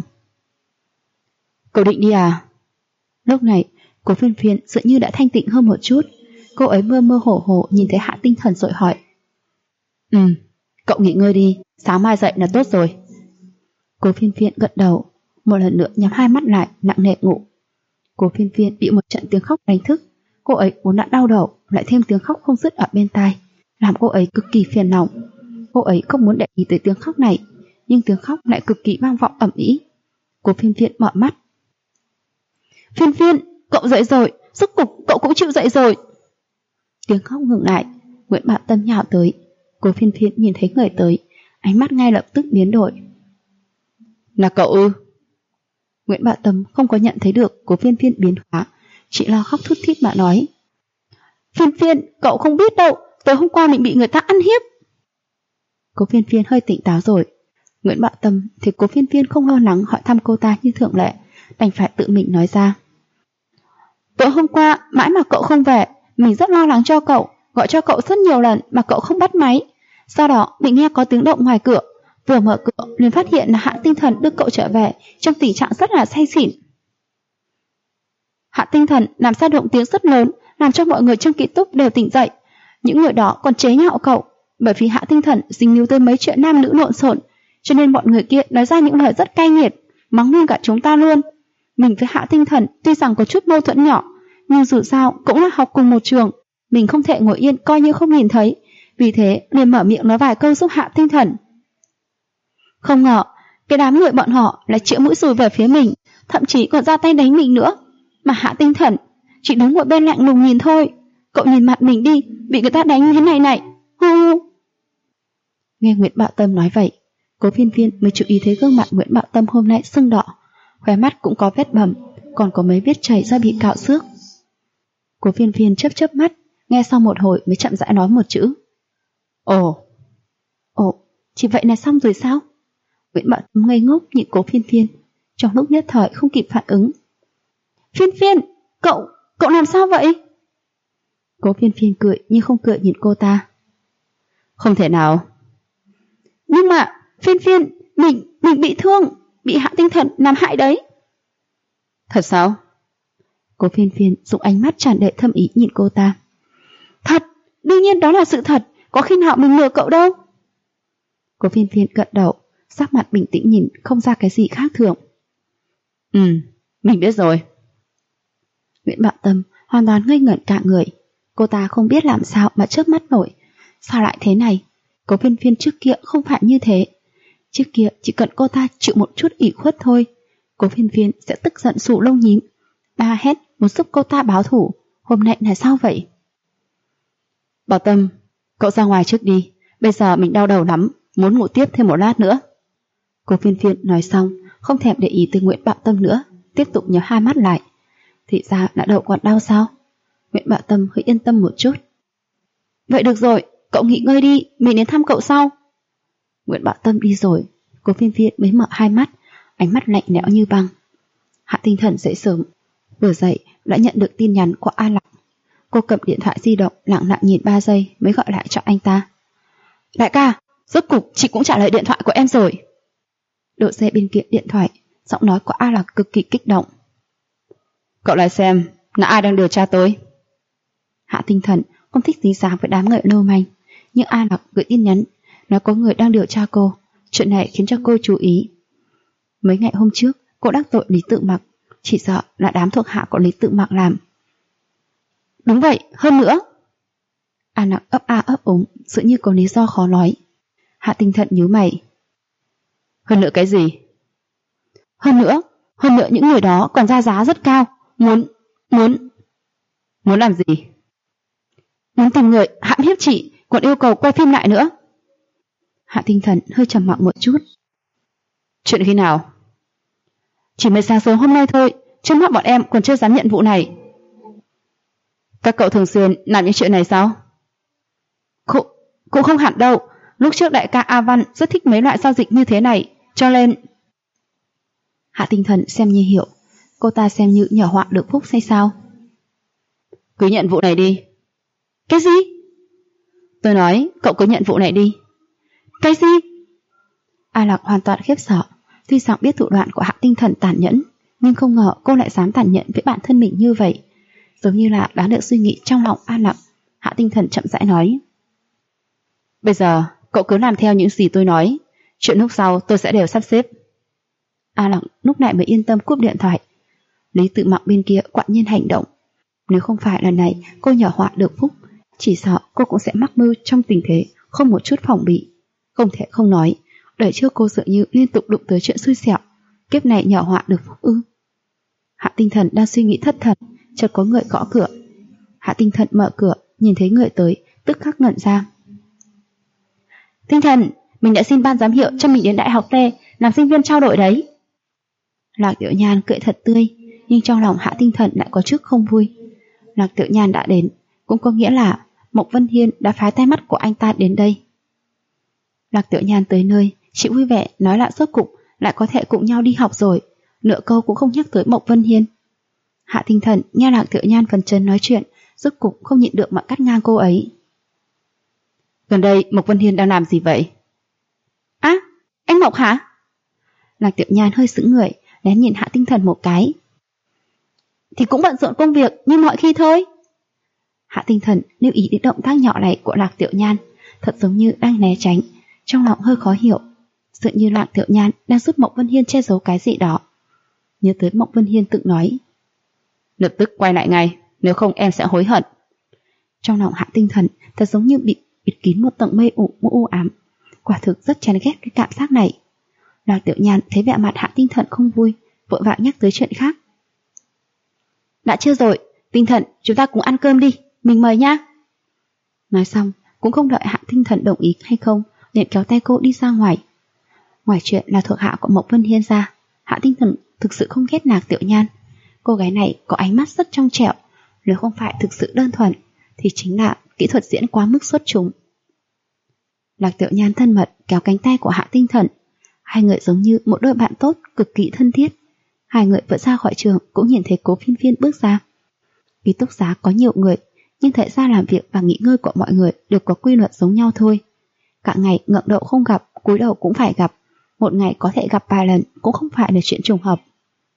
Cậu định đi à? Lúc này, Cố Viên Viên dường như đã thanh tịnh hơn một chút. Cô ấy mơ mơ hồ hồ nhìn thấy Hạ Tinh Thần rồi hỏi. Cậu nghỉ ngơi đi, sáng mai dậy là tốt rồi. Cố Viên Viên gật đầu, một lần nữa nhắm hai mắt lại, nặng nề ngủ. Cố Viên Viên bị một trận tiếng khóc đánh thức. Cô ấy vốn đã đau đầu, lại thêm tiếng khóc không dứt ở bên tai, làm cô ấy cực kỳ phiền lòng. Cô ấy không muốn để ý tới tiếng khóc này, nhưng tiếng khóc lại cực kỳ vang vọng ầm ĩ. Cố Viên Viên mở mắt. Viên Viên, cậu dậy rồi, rốt cục cậu cũng chịu dậy rồi. Tiếng khóc ngừng lại. Nguyễn Bảo Tâm nhào tới. Cố Phiên Phiên nhìn thấy người tới, ánh mắt ngay lập tức biến đổi. Là cậu ư? Nguyễn Bảo Tâm không có nhận thấy được Cố Phiên Phiên biến hóa, chỉ lo khóc thút thít mà nói. Phiên Phiên, cậu không biết đâu, tối hôm qua mình bị người ta ăn hiếp. Cố Phiên Phiên hơi tỉnh táo rồi. Nguyễn Bảo Tâm thì Cố Phiên Phiên không lo lắng hỏi thăm cô ta như thường lệ, đành phải tự mình nói ra. Tối hôm qua mãi mà cậu không về, mình rất lo lắng cho cậu, gọi cho cậu rất nhiều lần mà cậu không bắt máy. Sau đó mình nghe có tiếng động ngoài cửa, vừa mở cửa liền phát hiện là Hạ Tinh Thần đưa cậu trở về trong tình trạng rất là say xỉn. Hạ Tinh Thần làm ra động tiếng rất lớn, làm cho mọi người trong ký túc đều tỉnh dậy. Những người đó còn chế nhạo cậu, bởi vì Hạ Tinh Thần dính líu tới mấy chuyện nam nữ lộn xộn, cho nên bọn người kia nói ra những lời rất cay nghiệt, mắng luôn cả chúng ta luôn. Mình với Hạ Tinh Thần tuy rằng có chút mâu thuẫn nhỏ, nhưng dù sao cũng là học cùng một trường, mình không thể ngồi yên coi như không nhìn thấy, vì thế liền mở miệng nói vài câu giúp Hạ Tinh Thần. Không ngờ cái đám người bọn họ lại chĩa mũi dùi về phía mình, thậm chí còn ra tay đánh mình nữa, mà Hạ Tinh Thần chỉ đứng ngồi bên lạnh lùng nhìn thôi. Cậu nhìn mặt mình đi, bị người ta đánh thế này này. Hu. Nghe Nguyễn Bảo Tâm nói vậy, Cố Phiên Phiên mới chú ý thấy gương mặt Nguyễn Bảo Tâm hôm nay sưng đỏ, khóe mắt cũng có vết bầm, còn có mấy vết chảy do bị cạo xước. Cố Phiên Phiên chớp chớp mắt, nghe sau một hồi mới chậm rãi nói một chữ. Ồ, chỉ vậy là xong rồi sao? Nguyễn Bảo Tâm ngây ngốc nhìn Cố Phiên Phiên, trong lúc nhất thời không kịp phản ứng. Phiên Phiên, cậu làm sao vậy? Cố Phiên Phiên cười nhưng không cười nhìn cô ta. Không thể nào. Nhưng mà Phiên Phiên, mình bị thương, bị Hạ Tinh Thần làm hại đấy. Thật sao? Cố Phiên Phiên dùng ánh mắt tràn đầy thâm ý nhìn cô ta. Thật, đương nhiên đó là sự thật, có khi nào mình lừa cậu đâu. Cố Phiên Phiên gật đầu, sắc mặt bình tĩnh nhìn không ra cái gì khác thường. Mình biết rồi. Nguyễn Bảo Tâm hoàn toàn ngây ngẩn cả người. Cô ta không biết làm sao mà chớp mắt nổi. Sao lại thế này? Cố Phiên Phiên trước kia không phải như thế. Trước kia chỉ cần cô ta chịu một chút ủy khuất thôi, Cố Phiên Phiên sẽ tức giận sụ lông nhím, la hét muốn giúp cô ta báo thù. Hôm nay là sao vậy? Bảo Tâm, cậu ra ngoài trước đi, bây giờ mình đau đầu lắm, muốn ngủ tiếp thêm một lát nữa. Cố Phiên Phiên nói xong, không thèm để ý tới Nguyễn Bảo Tâm nữa, tiếp tục nhắm hai mắt lại. Thì ra là đầu còn đau sao? Nguyễn Bảo Tâm hơi yên tâm một chút. Vậy được rồi, cậu nghỉ ngơi đi, mình đến thăm cậu sau. Nguyễn Bảo Tâm đi rồi, Cố Phiên Phiên mới mở hai mắt, ánh mắt lạnh lẽo như băng. Hạ Tinh Thần dậy sớm, vừa dậy đã nhận được tin nhắn của A Lạc. Cô cầm điện thoại di động lặng lặng nhìn 3 giây mới gọi lại cho anh ta. Đại ca, rốt cục chị cũng trả lời điện thoại của em rồi. Độ dây bên kia điện thoại, giọng nói của A Lạc cực kỳ kích động. Cậu lại xem, là ai đang điều tra tôi? Hạ Tinh Thần không thích dính dáng với đám người lưu manh, nhưng A Lạc gửi tin nhắn nói có người đang điều tra cô. Chuyện này khiến cho cô chú ý. Mấy ngày hôm trước cô đắc tội Lý Tự Mặc, chỉ sợ là đám thuộc hạ của Lý Tự Mặc làm. Đúng vậy, hơn nữa. A Lạc ấp a ấp úng, dường như có lý do khó nói. Hạ Tinh Thần nhíu mày. Hơn nữa cái gì? Hơn nữa những người đó còn ra giá rất cao. Muốn làm gì? Muốn tìm người hãm hiếp chị, còn yêu cầu quay phim lại nữa. Hạ Tinh Thần hơi trầm mặc một chút. Chuyện khi nào? Chỉ mới sáng sớm hôm nay thôi, trước mắt bọn em còn chưa dám nhận vụ này. Các cậu thường xuyên làm những chuyện này sao? Cũng không hẳn đâu. Lúc trước đại ca A Văn rất thích mấy loại giao dịch như thế này, cho nên... Hạ Tinh Thần xem như hiểu, cô ta xem như nhờ họa được phúc hay sao? Cứ nhận vụ này đi. Cái gì? Tôi nói cậu cứ nhận vụ này đi. Cái gì? A Lạc hoàn toàn khiếp sợ. Tuy rằng biết thủ đoạn của Hạ Tinh Thần tàn nhẫn, nhưng không ngờ cô lại dám tàn nhẫn với bản thân mình như vậy. Giống như là đã được suy nghĩ trong lòng A Lạc, Hạ Tinh Thần chậm rãi nói. Bây giờ cậu cứ làm theo những gì tôi nói, chuyện lúc sau tôi sẽ đều sắp xếp. A Lạc lúc này mới yên tâm cúp điện thoại. Lý Tự Mặc bên kia quả nhiên hành động. Nếu không phải lần này cô nhờ họa được phúc, chỉ sợ cô cũng sẽ mắc mưu trong tình thế không một chút phòng bị. Không thể không nói, đời trước cô dường như liên tục đụng tới chuyện xui xẻo, kiếp này nhờ họa được phúc ư? Hạ Tinh Thần đang suy nghĩ thất thần, chợt có người gõ cửa. Hạ Tinh Thần mở cửa, nhìn thấy người tới, tức khắc ngẩn ra. Tinh Thần, mình đã xin ban giám hiệu cho mình đến Đại học T làm sinh viên trao đổi đấy. Lạc Tiểu Nhan cười thật tươi, nhưng trong lòng Hạ Tinh Thần lại có chút không vui. Lạc Tiểu Nhan đã đến, cũng có nghĩa là Mộc Vân Hiên đã phái tai mắt của anh ta đến đây. Lạc Tiểu Nhan tới nơi, chị vui vẻ nói là rốt cục lại có thể cùng nhau đi học rồi, nửa câu cũng không nhắc tới Mộc Vân Hiên. Hạ Tinh Thần nghe Lạc Tiểu Nhan phần chân nói chuyện, rốt cục không nhịn được mà cắt ngang cô ấy. Gần đây Mộc Vân Hiên đang làm gì vậy? Á, anh Mộc hả? Lạc Tiểu Nhan hơi sững người, lén nhìn Hạ Tinh Thần một cái. Thì cũng bận rộn công việc như mọi khi thôi. Hạ Tinh Thần lưu ý đến động tác nhỏ này của Lạc Tiểu Nhan, thật giống như đang né tránh, trong lòng hơi khó hiểu, dường như Lạc Tiểu Nhan đang giúp Mộc Vân Hiên che giấu cái gì đó. Nhớ tới Mộc Vân Hiên tự nói, lập tức quay lại ngay, nếu không em sẽ hối hận. Trong lòng Hạ Tinh Thần thật giống như bị bịt kín một tầng mây u ám, quả thực rất chán ghét cái cảm giác này. Lạc Tiểu Nhan thấy vẻ mặt Hạ Tinh Thần không vui, vội vàng nhắc tới chuyện khác. Đã chưa rồi, Tinh Thần, chúng ta cùng ăn cơm đi, mình mời nhá. Nói xong, cũng không đợi Hạ Tinh Thần đồng ý hay không, liền kéo tay cô đi ra ngoài. Ngoài chuyện là thuộc hạ của Mộc Vân Hiên ra, Hạ Tinh Thần thực sự không ghét Lạc Tiểu Nhan. Cô gái này có ánh mắt rất trong trẻo, nếu không phải thực sự đơn thuần, thì chính là kỹ thuật diễn quá mức xuất chúng. Lạc Tiểu Nhan thân mật kéo cánh tay của Hạ Tinh Thần, hai người giống như một đôi bạn tốt cực kỳ thân thiết. Hai người vừa ra khỏi trường cũng nhìn thấy Cố Phiên Phiên bước ra. Ký túc xá có nhiều người, nhưng thời gian làm việc và nghỉ ngơi của mọi người đều có quy luật giống nhau thôi. Cả ngày ngậm đậu không gặp, cúi đầu cũng phải gặp, một ngày có thể gặp vài lần cũng không phải là chuyện trùng hợp.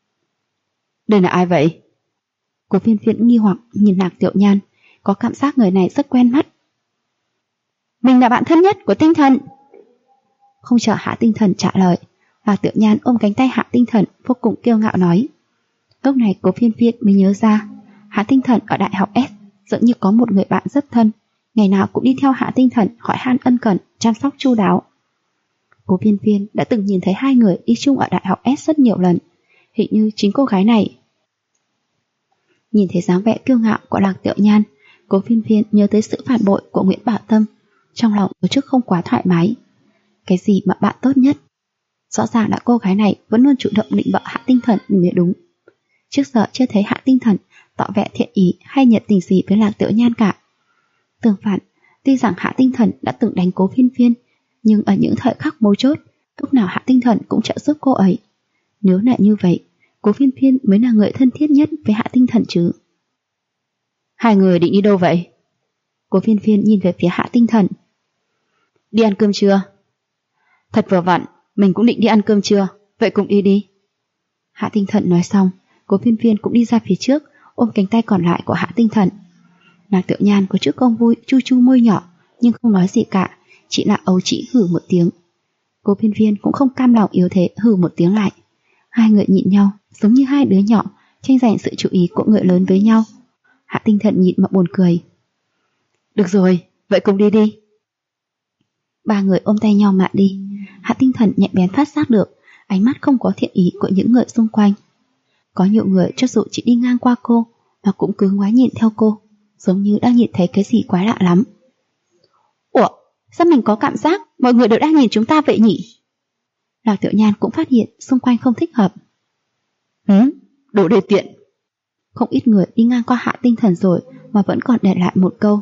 Đây là ai vậy? Cố Phiên Phiên nghi hoặc nhìn Lạc Tiểu Nhan, có cảm giác người này rất quen mắt. Mình là bạn thân nhất của Tinh Thần. Không chờ Hạ Tinh Thần trả lời, Lạc Tiểu Nhan ôm cánh tay Hạ Tinh Thần vô cùng kiêu ngạo nói. Lúc này Cố Phiên Phiên mới nhớ ra, Hạ Tinh Thần ở Đại học S dường như có một người bạn rất thân, ngày nào cũng đi theo Hạ Tinh Thần hỏi han ân cần, chăm sóc chu đáo. Cố Phiên Phiên đã từng nhìn thấy hai người đi chung ở Đại học S rất nhiều lần, hình như chính cô gái này. Nhìn thấy dáng vẻ kiêu ngạo của Lạc Tiểu Nhan, Cố Phiên Phiên nhớ tới sự phản bội của Nguyễn Bảo Tâm, trong lòng có chút không quá thoải mái. Cái gì mà bạn tốt nhất? Rõ ràng là cô gái này vẫn luôn chủ động định bợ Hạ Tinh Thần mới đúng. Trước giờ chưa thấy Hạ Tinh Thần tỏ vẻ thiện ý hay nhiệt tình gì với Lạc Tiểu Nhan cả. Tương phản, tuy rằng Hạ Tinh Thần đã từng đánh Cố Phiên Phiên, nhưng ở những thời khắc mấu chốt, lúc nào Hạ Tinh Thần cũng trợ giúp cô ấy. Nếu là như vậy, Cố Phiên Phiên mới là người thân thiết nhất với Hạ Tinh Thần chứ. Hai người định đi đâu vậy? Cố Phiên Phiên nhìn về phía Hạ Tinh Thần. Đi ăn cơm trưa. Thật vừa vặn, mình cũng định đi ăn cơm trưa, vậy cùng đi đi. Hạ Tinh Thần nói xong, Cố Phiên Phiên cũng đi ra phía trước, ôm cánh tay còn lại của Hạ Tinh Thần. Lạc Tiểu Nhan có chút không vui, chu chu môi nhỏ, nhưng không nói gì cả, chỉ là ấu trĩ hử một tiếng. Cố Phiên Phiên cũng không cam lòng yếu thế, hử một tiếng lại. Hai người nhịn nhau, giống như hai đứa nhỏ tranh giành sự chú ý của người lớn với nhau. Hạ Tinh Thần nhịn mà buồn cười. Được rồi, vậy cùng đi đi. Ba người ôm tay nhau mà đi. Hạ Tinh Thần nhạy bén phát giác được ánh mắt không có thiện ý của những người xung quanh. Có nhiều người cho dù chỉ đi ngang qua cô mà cũng cứ ngoái nhìn theo cô, giống như đang nhìn thấy cái gì quái lạ lắm. Ủa, sao mình có cảm giác mọi người đều đang nhìn chúng ta vậy nhỉ? Lạc Tiểu Nhan cũng phát hiện xung quanh không thích hợp. Đồ đề tiện. Không ít người đi ngang qua Hạ Tinh Thần rồi mà vẫn còn để lại một câu.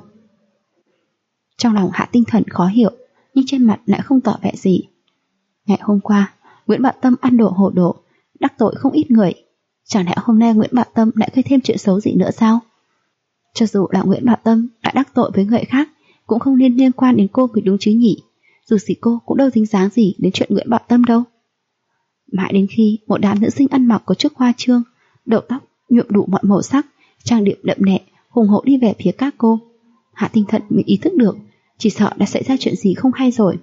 Trong lòng Hạ Tinh Thần khó hiểu, nhưng trên mặt lại không tỏ vẻ gì. Ngày hôm qua, Nguyễn Bảo Tâm ăn đổ hổ đổ, đắc tội không ít người. Chẳng lẽ hôm nay Nguyễn Bảo Tâm lại gây thêm chuyện xấu gì nữa sao? Cho dù là Nguyễn Bảo Tâm đã đắc tội với người khác, cũng không nên liên quan đến cô mới đúng chứ nhỉ. Dù gì cô cũng đâu dính dáng gì đến chuyện Nguyễn Bảo Tâm đâu. Mãi đến khi một đám nữ sinh ăn mặc có chút hoa trương, đầu tóc nhuộm đủ mọi màu sắc, trang điểm đậm nẹ, hùng hổ đi về phía các cô, Hạ Tinh Thần mới ý thức được, chỉ sợ đã xảy ra chuyện gì không hay rồi.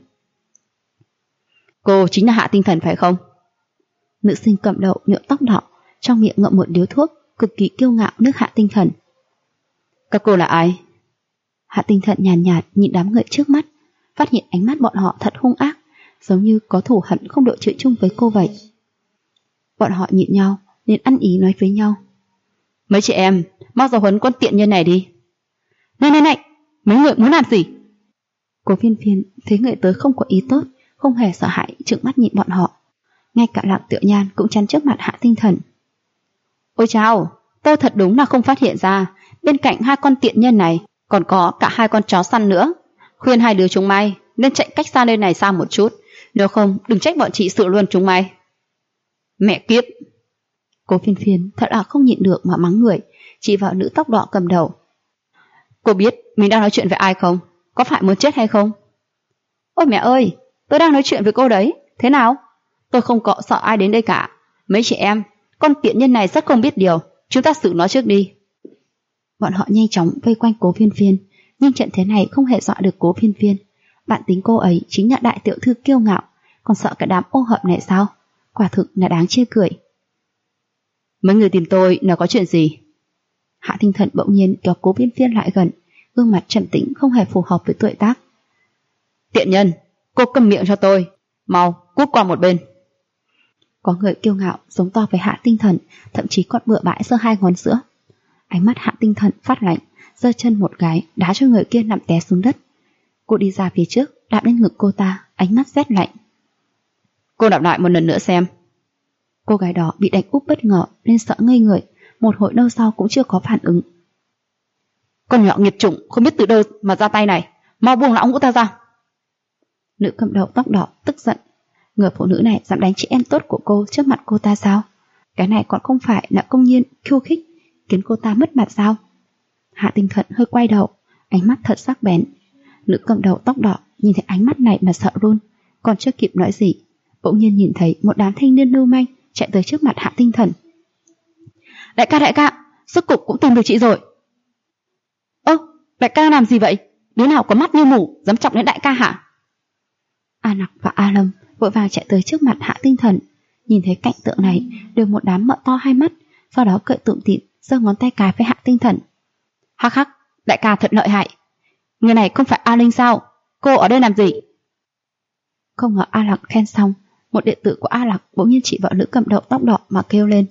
Cô chính là Hạ Tinh Thần phải không? Nữ sinh cầm đầu nhuộm tóc đỏ, trong miệng ngậm một điếu thuốc, cực kỳ kiêu ngạo nước Hạ Tinh Thần. Các cô là ai? Hạ Tinh Thần nhàn nhạt nhìn đám người trước mắt, phát hiện ánh mắt bọn họ thật hung ác, giống như có thù hận không đội chịu chung với cô vậy. Bọn họ nhìn nhau, nên ăn ý nói với nhau. Mấy chị em, mau giáo huấn con tiện nhân này đi. Này, mấy người muốn làm gì? Cố Phiên Phiên thấy người tới không có ý tốt, không hề sợ hãi, trừng mắt nhìn bọn họ. Ngay cả Lạc Tiểu Nhan cũng chắn trước mặt Hạ Tinh Thần. Ôi chao, tôi thật đúng là không phát hiện ra, bên cạnh hai con tiện nhân này còn có cả hai con chó săn nữa. Khuyên hai đứa chúng mày nên chạy cách xa nơi này xa một chút, nếu không đừng trách bọn chị xử luôn chúng mày. Mẹ kiếp! Cố Phiên Phiên thật là không nhịn được mà mắng người, chỉ vào nữ tóc đỏ cầm đầu. Cô biết mình đang nói chuyện với ai không? Có phải muốn chết hay không? Ôi mẹ ơi, tôi đang nói chuyện với cô đấy, thế nào? Tôi không có sợ ai đến đây cả. Mấy chị em, con tiện nhân này rất không biết điều, chúng ta xử nó trước đi. Bọn họ nhanh chóng vây quanh Cố Phiên Phiên, nhưng trận thế này không hề dọa được Cố Phiên Phiên. Bạn tính cô ấy chính là đại tiểu thư kiêu ngạo, còn sợ cái đám ô hợp này sao? Quả thực là đáng chê cười. Mấy người tìm tôi là có chuyện gì? Hạ Tinh Thần bỗng nhiên kéo Cố Phiên Phiên lại gần, gương mặt trầm tĩnh không hề phù hợp với tuổi tác. Tiện nhân, cô câm miệng cho tôi, mau cút qua một bên. Có người kiêu ngạo giống to với Hạ Tinh Thần, thậm chí còn bừa bãi giơ hai ngón giữa. Ánh mắt Hạ Tinh Thần phát lạnh, giơ chân một cái đá cho người kia nằm té xuống đất. Cô đi ra phía trước, đạp lên ngực cô ta, ánh mắt rét lạnh. Cô đạp lại một lần nữa xem. Cô gái đó bị đánh úp bất ngờ nên sợ ngây người, một hồi lâu sau cũng chưa có phản ứng. Con nhỏ nghiệt chủng không biết từ đâu mà ra tay này, mau buông lão ngũ ta ra. Nữ cầm đầu tóc đỏ tức giận. Người phụ nữ này dám đánh chị em tốt của cô trước mặt cô ta sao? Cái này còn không phải là công nhiên khiêu khích, khiến cô ta mất mặt sao? Hạ Tinh Thần hơi quay đầu, ánh mắt thật sắc bén. Nữ cầm đầu tóc đỏ nhìn thấy ánh mắt này mà sợ run, còn chưa kịp nói gì, bỗng nhiên nhìn thấy một đám thanh niên lưu manh chạy tới trước mặt Hạ Tinh Thần. Đại ca, rốt cục cũng tìm được chị rồi. Ơ, đại ca làm gì vậy? Đứa nào có mắt như mù dám chọc đến đại ca hả? A Nặc và A Lâm vội vàng chạy tới trước mặt Hạ Tinh Thần, nhìn thấy cảnh tượng này đều một đám mở to hai mắt, sau đó cười tủm tỉm giơ ngón tay cái với Hạ Tinh Thần. Hắc hắc, đại ca thật lợi hại. Người này không phải A Linh sao? Cô ở đây làm gì? Không ngờ A Lạc khen xong, một đệ tử của A Lạc bỗng nhiên chỉ vào nữ cầm đầu tóc đỏ mà kêu lên.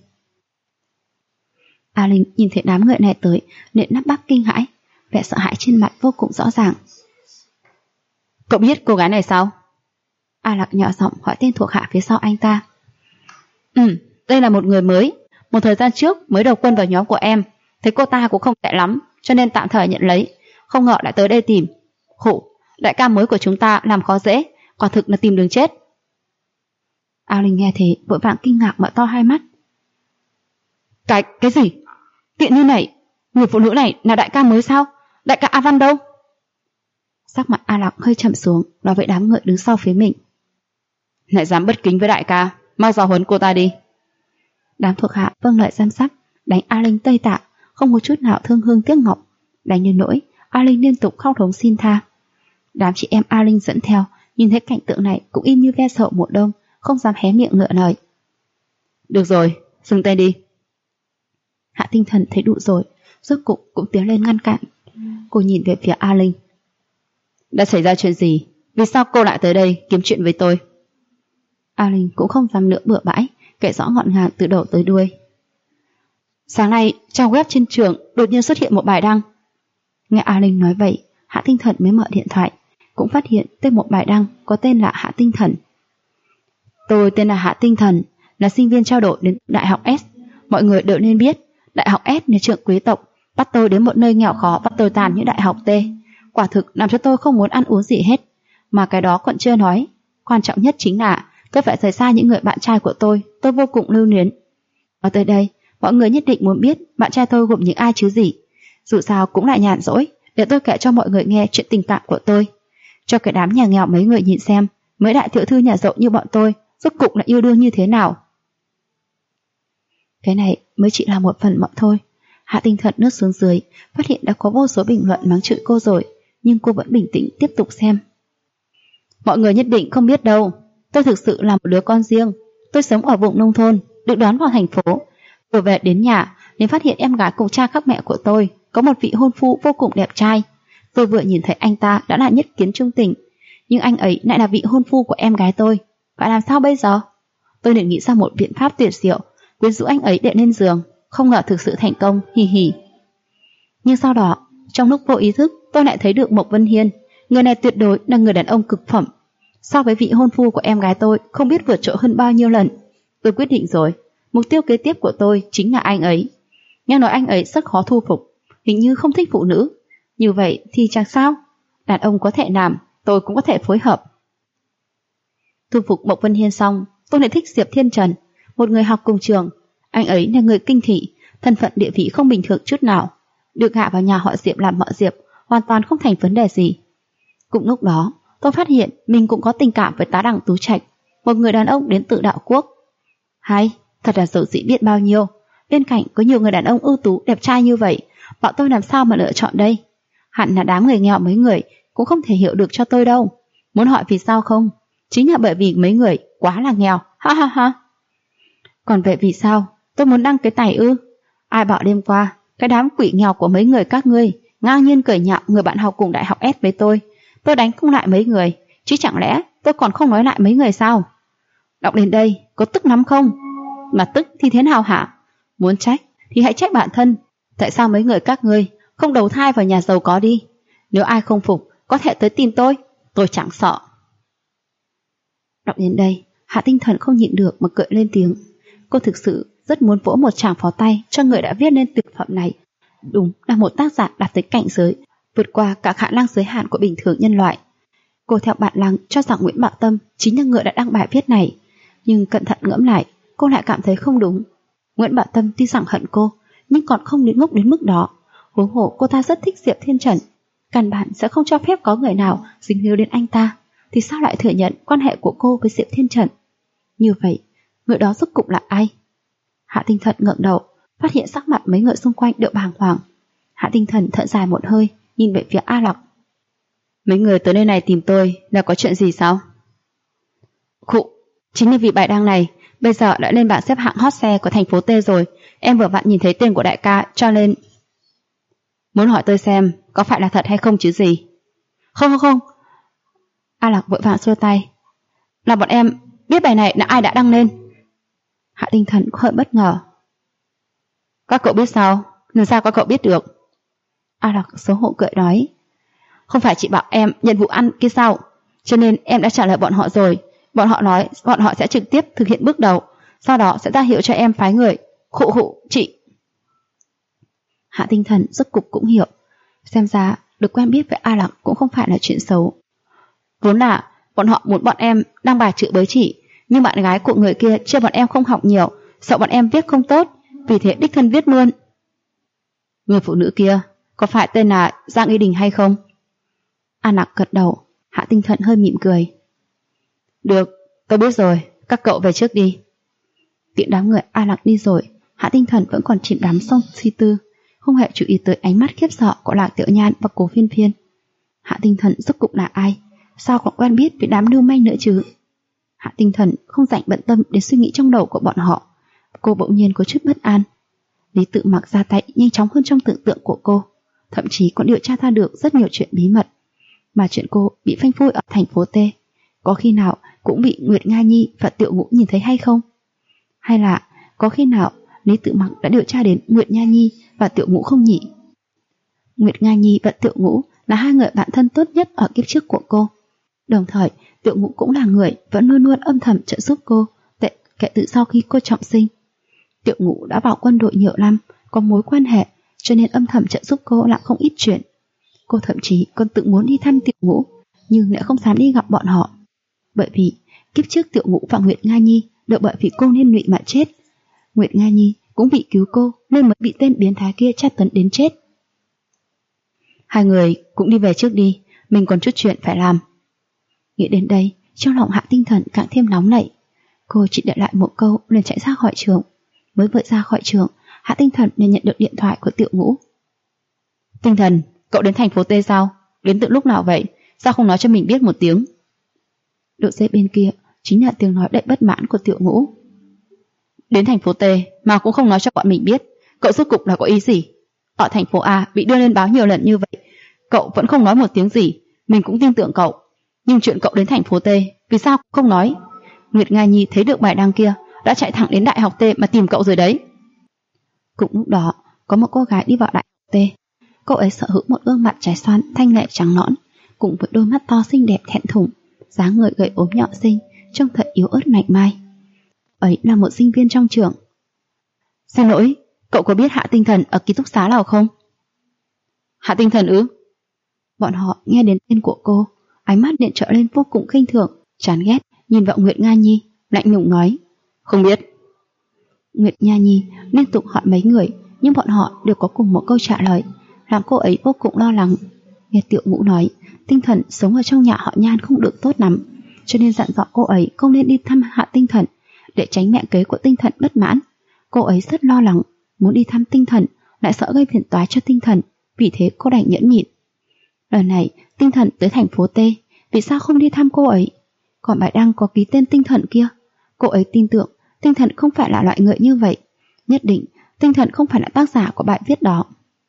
A Linh nhìn thấy đám người này tới, liền nắp bắp kinh hãi, vẻ sợ hãi trên mặt vô cùng rõ ràng. Cậu biết cô gái này sao? A Lạc nhỏ giọng hỏi tên thuộc hạ phía sau anh ta. Đây là một người mới, một thời gian trước mới đầu quân vào nhóm của em, thấy cô ta cũng không tệ lắm, cho nên tạm thời nhận lấy, không ngờ lại tới đây tìm. Khổ, đại ca mới của chúng ta làm khó dễ, quả thực là tìm đường chết. A Linh nghe thế vội vàng kinh ngạc mở to hai mắt. Cái gì? Tiện như này, người phụ nữ này là đại ca mới sao? Đại ca A Văn đâu? Sắc mặt A Lạc hơi trầm xuống, nói với đám người đứng sau phía mình. Lại dám bất kính với đại ca, mau giáo huấn cô ta đi. Đám thuộc hạ vâng lời giam sắc, đánh A Linh tơi tạ, không có chút nào thương hương tiếc ngọc. Đánh như nỗi A Linh liên tục khóc thống xin tha. Đám chị em A Linh dẫn theo, nhìn thấy cảnh tượng này cũng im như ve sầu mùa đông, không dám hé miệng lựa lời. Được rồi, dừng tay đi. Hạ Tinh Thần thấy đủ rồi, rốt cục cũng tiến lên ngăn cản. Cô nhìn về phía A Linh. Đã xảy ra chuyện gì? Vì sao cô lại tới đây kiếm chuyện với tôi? A Linh cũng không dám nữa bừa bãi, kể rõ ngọn ngàng từ đầu tới đuôi. Sáng nay, trang web trên trường đột nhiên xuất hiện một bài đăng. Nghe A Linh nói vậy, Hạ Tinh Thần mới mở điện thoại, cũng phát hiện tên một bài đăng có tên là Hạ Tinh Thần. Tôi tên là Hạ Tinh Thần, là sinh viên trao đổi đến Đại học S. Mọi người đều nên biết, Đại học S là trường quý tộc, bắt tôi đến một nơi nghèo khó bắt tôi tàn như Đại học T. Quả thực làm cho tôi không muốn ăn uống gì hết. Mà cái đó còn chưa nói, quan trọng nhất chính là tôi phải rời xa những người bạn trai của tôi vô cùng lưu luyến. Ở tới đây, mọi người nhất định muốn biết bạn trai tôi gồm những ai chứ gì. Dù sao cũng lại nhàn rỗi, để tôi kể cho mọi người nghe chuyện tình cảm của tôi. Cho cái đám nhà nghèo mấy người nhìn xem, mấy đại tiểu thư nhà giàu như bọn tôi, rốt cục là yêu đương như thế nào. Cái này mới chỉ là một phần mà thôi. Hạ Tinh Thần lướt xuống dưới, phát hiện đã có vô số bình luận mắng chửi cô rồi, nhưng cô vẫn bình tĩnh tiếp tục xem. Mọi người nhất định không biết đâu, tôi thực sự là một đứa con riêng. Tôi sống ở vùng nông thôn, được đón vào thành phố. Vừa về đến nhà, nên phát hiện em gái cùng cha khác mẹ của tôi có một vị hôn phu vô cùng đẹp trai. Tôi vừa nhìn thấy anh ta đã là nhất kiến trung tình, nhưng anh ấy lại là vị hôn phu của em gái tôi. Phải làm sao bây giờ? Tôi liền nghĩ ra một biện pháp tuyệt diệu, quyến rũ anh ấy để lên giường, không ngờ thực sự thành công, hì hì. Nhưng sau đó, trong lúc vô ý thức tôi lại thấy được Mộc Vân Hiên. Người này tuyệt đối là người đàn ông cực phẩm. So với vị hôn phu của em gái tôi không biết vượt trội hơn bao nhiêu lần. Tôi quyết định rồi, mục tiêu kế tiếp của tôi chính là anh ấy. Nghe nói anh ấy rất khó thu phục, hình như không thích phụ nữ. Như vậy thì chẳng sao, đàn ông có thể làm, tôi cũng có thể phối hợp. Thu phục Mộc Vân Hiên xong, tôi lại thích Diệp Thiên Trần, một người học cùng trường. Anh ấy là người kinh thị, thân phận địa vị không bình thường chút nào. Được gả vào nhà họ Diệp làm mợ Diệp, hoàn toàn không thành vấn đề gì. Cũng lúc đó, tôi phát hiện mình cũng có tình cảm với tá đằng Tú Trạch, một người đàn ông đến từ đạo quốc. Hay, thật là dầu dĩ biết bao nhiêu. Bên cạnh có nhiều người đàn ông ưu tú đẹp trai như vậy, bọn tôi làm sao mà lựa chọn đây? Hẳn là đám người nghèo mấy người cũng không thể hiểu được cho tôi đâu. Muốn hỏi vì sao không? Chính là bởi vì mấy người quá là nghèo, ha ha ha. Còn về vì sao tôi muốn đăng cái tài ư? Ai bảo đêm qua cái đám quỷ nghèo của mấy người các ngươi ngang nhiên cười nhạo người bạn học cùng đại học S với tôi đánh không lại mấy người, chứ chẳng lẽ tôi còn không nói lại mấy người sao? Đọc đến đây có tức lắm không? Mà tức thì thế nào hả? Muốn trách thì hãy trách bản thân. Tại sao mấy người các ngươi không đầu thai vào nhà giàu có đi? Nếu ai không phục có thể tới tìm tôi chẳng sợ. Đọc đến đây, Hạ Tinh Thần không nhịn được mà cười lên tiếng. Cô thực sự rất muốn vỗ một tràng pháo tay cho người đã viết nên tuyệt phẩm này. Đúng là một tác giả đạt tới cảnh giới, vượt qua cả khả năng giới hạn của bình thường nhân loại. Cô theo bản năng cho rằng Nguyễn Bảo Tâm chính là người đã đăng bài viết này, nhưng cẩn thận ngẫm lại, cô lại cảm thấy không đúng. Nguyễn Bảo Tâm tuy rằng hận cô, nhưng còn không đến ngốc đến mức đó. Huống hồ cô ta rất thích Diệp Thiên Trần, căn bản sẽ không cho phép có người nào dính líu đến anh ta, thì sao lại thừa nhận quan hệ của cô với Diệp Thiên Trần? Như vậy, người đó rốt cục là ai? Hạ Tinh Thần ngẩng đầu, phát hiện sắc mặt mấy người xung quanh đều bàng hoàng. Hạ Tinh Thần thở dài một hơi, nhìn về phía A Lộc. Mấy người tới nơi này tìm tôi là có chuyện gì sao? Khụ, chính là vì bài đăng này bây giờ đã lên bảng xếp hạng hot search của thành phố T rồi. Em vừa vặn nhìn thấy tên của đại ca cho nên muốn hỏi tôi xem có phải là thật hay không chứ gì. Không. A Lạc vội vàng xua tay. Là bọn em biết bài này là ai đã đăng lên. Hạ Tinh Thần hơi bất ngờ. Các cậu biết sao? Làm sao các cậu biết được? A Lạc xấu hổ cười nói. Không phải chị bảo em nhận vụ ăn kia sao? Cho nên em đã trả lời bọn họ rồi. Bọn họ nói bọn họ sẽ trực tiếp thực hiện bước đầu, sau đó sẽ ra hiệu cho em phái người. Khụ, chị. Hạ Tinh Thần rốt cục cũng hiểu. Xem ra được quen biết với A Lạc cũng không phải là chuyện xấu. Vốn là bọn họ muốn bọn em đăng bài chửi bới chị, nhưng bạn gái của người kia chê bọn em không học nhiều, sợ bọn em viết không tốt, vì thế đích thân viết luôn. Người phụ nữ kia có phải tên là Giang Y Đình hay không? A Lạc gật đầu. Hạ Tinh Thần hơi mỉm cười. Được, tôi biết rồi, các cậu về trước đi. Tiện đám người A Lạc đi rồi, Hạ Tinh Thần vẫn còn chìm đắm trong suy tư, không hề chú ý tới ánh mắt khiếp sợ của Lạc Tiểu Nhan và Cố Phiên Phiên. Hạ Tinh Thần rốt cục là ai? Sao còn quen biết với đám lưu manh nữa chứ? Hạ Tinh Thần không rảnh bận tâm đến suy nghĩ trong đầu của bọn họ. Cô bỗng nhiên có chút bất an. Lý Tự Mặc ra tay nhanh chóng hơn trong tưởng tượng của cô, thậm chí còn điều tra ra được rất nhiều chuyện bí mật. Mà chuyện cô bị phanh phui ở thành phố T, có khi nào cũng bị Nguyệt Nga Nhi và Tiểu Ngũ nhìn thấy hay không? Hay là có khi nào Lý Tự Mặc đã điều tra đến Nguyệt Nga Nhi và Tiểu Ngũ không nhỉ? Nguyệt Nga Nhi và Tiểu Ngũ là hai người bạn thân tốt nhất ở kiếp trước của cô. Đồng thời, Tiểu Ngũ cũng là người vẫn luôn luôn âm thầm trợ giúp cô kể từ sau khi cô trọng sinh. Tiểu Ngũ đã vào quân đội nhiều năm, có mối quan hệ, cho nên âm thầm trợ giúp cô làm không ít chuyện. Cô thậm chí còn tự muốn đi thăm Tiểu Ngũ, nhưng lại không dám đi gặp bọn họ. Bởi vì kiếp trước Tiểu Ngũ và Nguyệt Nga Nhi đều bởi vì cô nên lụy mà chết. Nguyệt Nga Nhi cũng bị cứu cô nên mới bị tên biến thái kia tra tấn đến chết. Hai người cũng đi về trước đi, mình còn chút chuyện phải làm. Nghĩ đến đây, trong lòng Hạ Tinh Thần càng thêm nóng nảy. Cô chỉ để lại một câu liền chạy ra khỏi trường. Mới vừa ra khỏi trường, Hạ Tinh Thần liền nhận được điện thoại của Tiểu Ngũ. Tinh Thần, cậu đến thành phố T sao? Đến từ lúc nào vậy? Sao không nói cho mình biết một tiếng? Đầu dây bên kia chính là tiếng nói đầy bất mãn của Tiểu Ngũ. Đến thành phố T mà cũng không nói cho bọn mình biết, cậu rốt cục là có ý gì? Ở thành phố A bị đưa lên báo nhiều lần như vậy, cậu vẫn không nói một tiếng gì. Mình cũng tin tưởng cậu, nhưng chuyện cậu đến thành phố T vì sao không nói? Nguyệt Nga Nhi thấy được bài đăng kia đã chạy thẳng đến đại học T mà tìm cậu rồi đấy. Cũng lúc đó có một cô gái đi vào đại học T. cô ấy sở hữu một gương mặt trái xoan thanh lệ trắng nõn, cùng với đôi mắt to xinh đẹp thẹn thùng, dáng người gầy ốm nhọ xinh, trông thật yếu ớt mảnh mai. Ấy là một sinh viên trong trường. Xin lỗi, cậu có biết Hạ Tinh Thần ở ký túc xá nào không? Hạ Tinh Thần ư? Bọn họ nghe đến tên của cô, ánh mắt điện trở lên vô cùng khinh thường, chán ghét, nhìn vào Nguyệt Nga Nhi, lạnh lùng nói, không biết. Nguyệt Nha Nhi liên tục hỏi mấy người, nhưng bọn họ đều có cùng một câu trả lời, làm cô ấy vô cùng lo lắng. Nghe Tiểu Ngũ nói, Tinh Thần sống ở trong nhà họ Nhan không được tốt lắm, cho nên dặn dò cô ấy không nên đi thăm Hạ Tinh Thần, để tránh mẹ kế của Tinh Thần bất mãn. Cô ấy rất lo lắng, muốn đi thăm Tinh Thần, lại sợ gây phiền toái cho Tinh Thần, vì thế cô đành nhẫn nhịn. Lần này Tinh Thần tới thành phố T, vì sao không đi thăm cô ấy? Còn bài đăng có ký tên Tinh Thần kia, cô ấy tin tưởng Tinh Thần không phải là loại người như vậy, nhất định Tinh Thần không phải là tác giả của bài viết đó.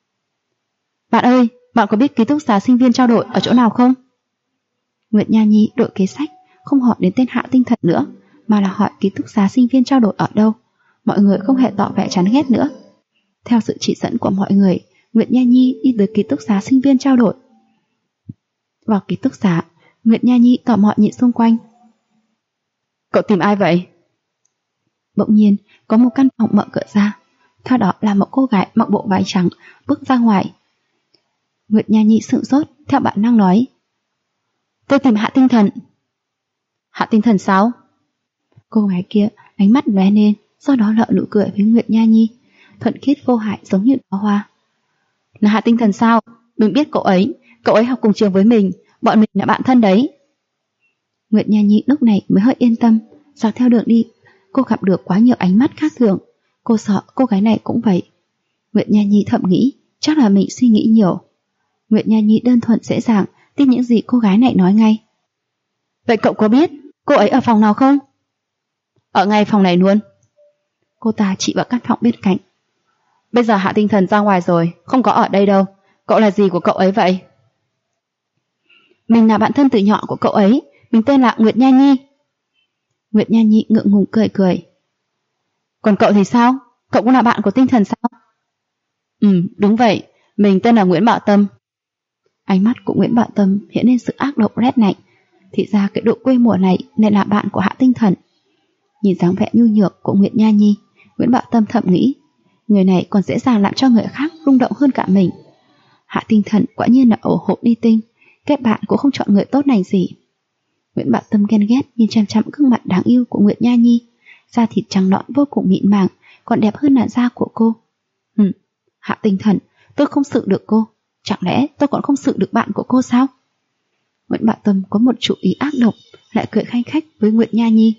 Bạn ơi, bạn có biết ký túc xá sinh viên trao đổi ở chỗ nào không? Nguyệt Nha Nhi đổi kế sách, không hỏi đến tên Hạ Tinh Thần nữa, mà là hỏi ký túc xá sinh viên trao đổi ở đâu. Mọi người không hề tỏ vẻ chán ghét nữa. Theo sự chỉ dẫn của mọi người, Nguyệt Nha Nhi đi tới ký túc xá sinh viên trao đổi. Vào ký túc xá, Nguyệt Nha Nhi tò mò nhìn xung quanh. Cậu tìm ai vậy? Bỗng nhiên, có một căn phòng mở cửa ra. Theo đó là một cô gái mặc bộ váy trắng bước ra ngoài. Nguyệt Nha Nhi sửng sốt, theo bản năng nói, tôi tìm Hạ Tinh Thần. Hạ Tinh Thần sao? Cô gái kia ánh mắt lóe lên, sau đó lợ nụ cười với Nguyệt Nha Nhi, thuận khiết vô hại giống như đóa hoa. Là Hạ Tinh Thần sao? Mình biết cậu ấy học cùng trường với mình, bọn mình là bạn thân đấy. Nguyệt Nha Nhi lúc này mới hơi yên tâm. Dọc theo đường đi, cô gặp được quá nhiều ánh mắt khác thường, cô sợ cô gái này cũng vậy. Nguyệt Nha Nhi thầm nghĩ, chắc là mình suy nghĩ nhiều. Nguyệt Nha Nhi đơn thuần dễ dàng tin những gì cô gái này nói ngay. Vậy cậu có biết cô ấy ở phòng nào không? Ở ngay phòng này luôn. Cô ta chỉ vào căn phòng bên cạnh. Bây giờ Hạ Tinh Thần ra ngoài rồi, không có ở đây đâu. Cậu là gì của cậu ấy vậy? Mình là bạn thân từ nhỏ của cậu ấy, mình tên là Nguyệt Nha Nhi. Nguyệt Nha Nhi ngượng ngùng cười cười. Còn cậu thì sao? Cậu cũng là bạn của Tinh Thần sao? Đúng vậy, mình tên là Nguyễn Bảo Tâm. Ánh mắt của Nguyễn Bảo Tâm hiện lên sự ác độc rét lạnh. Thì ra cái độ quê mùa này nên là bạn của Hạ Tinh Thần. Nhìn dáng vẻ nhu nhược của Nguyệt Nha Nhi, Nguyễn Bảo Tâm thầm nghĩ, người này còn dễ dàng làm cho người khác rung động hơn cả mình. Hạ Tinh Thần quả nhiên là ổ hộp đi tinh, kết bạn cũng không chọn người tốt lành gì. Nguyễn Bảo Tâm ghen ghét nhìn chăm chăm gương mặt đáng yêu của Nguyệt Nha Nhi, da thịt trắng nõn vô cùng mịn màng, còn đẹp hơn làn da của cô. Hạ Tinh Thần, tôi không xử được cô, chẳng lẽ tôi còn không xử được bạn của cô sao? Nguyễn Bảo Tâm có một chủ ý ác độc, lại cười khanh khách với Nguyệt Nha Nhi.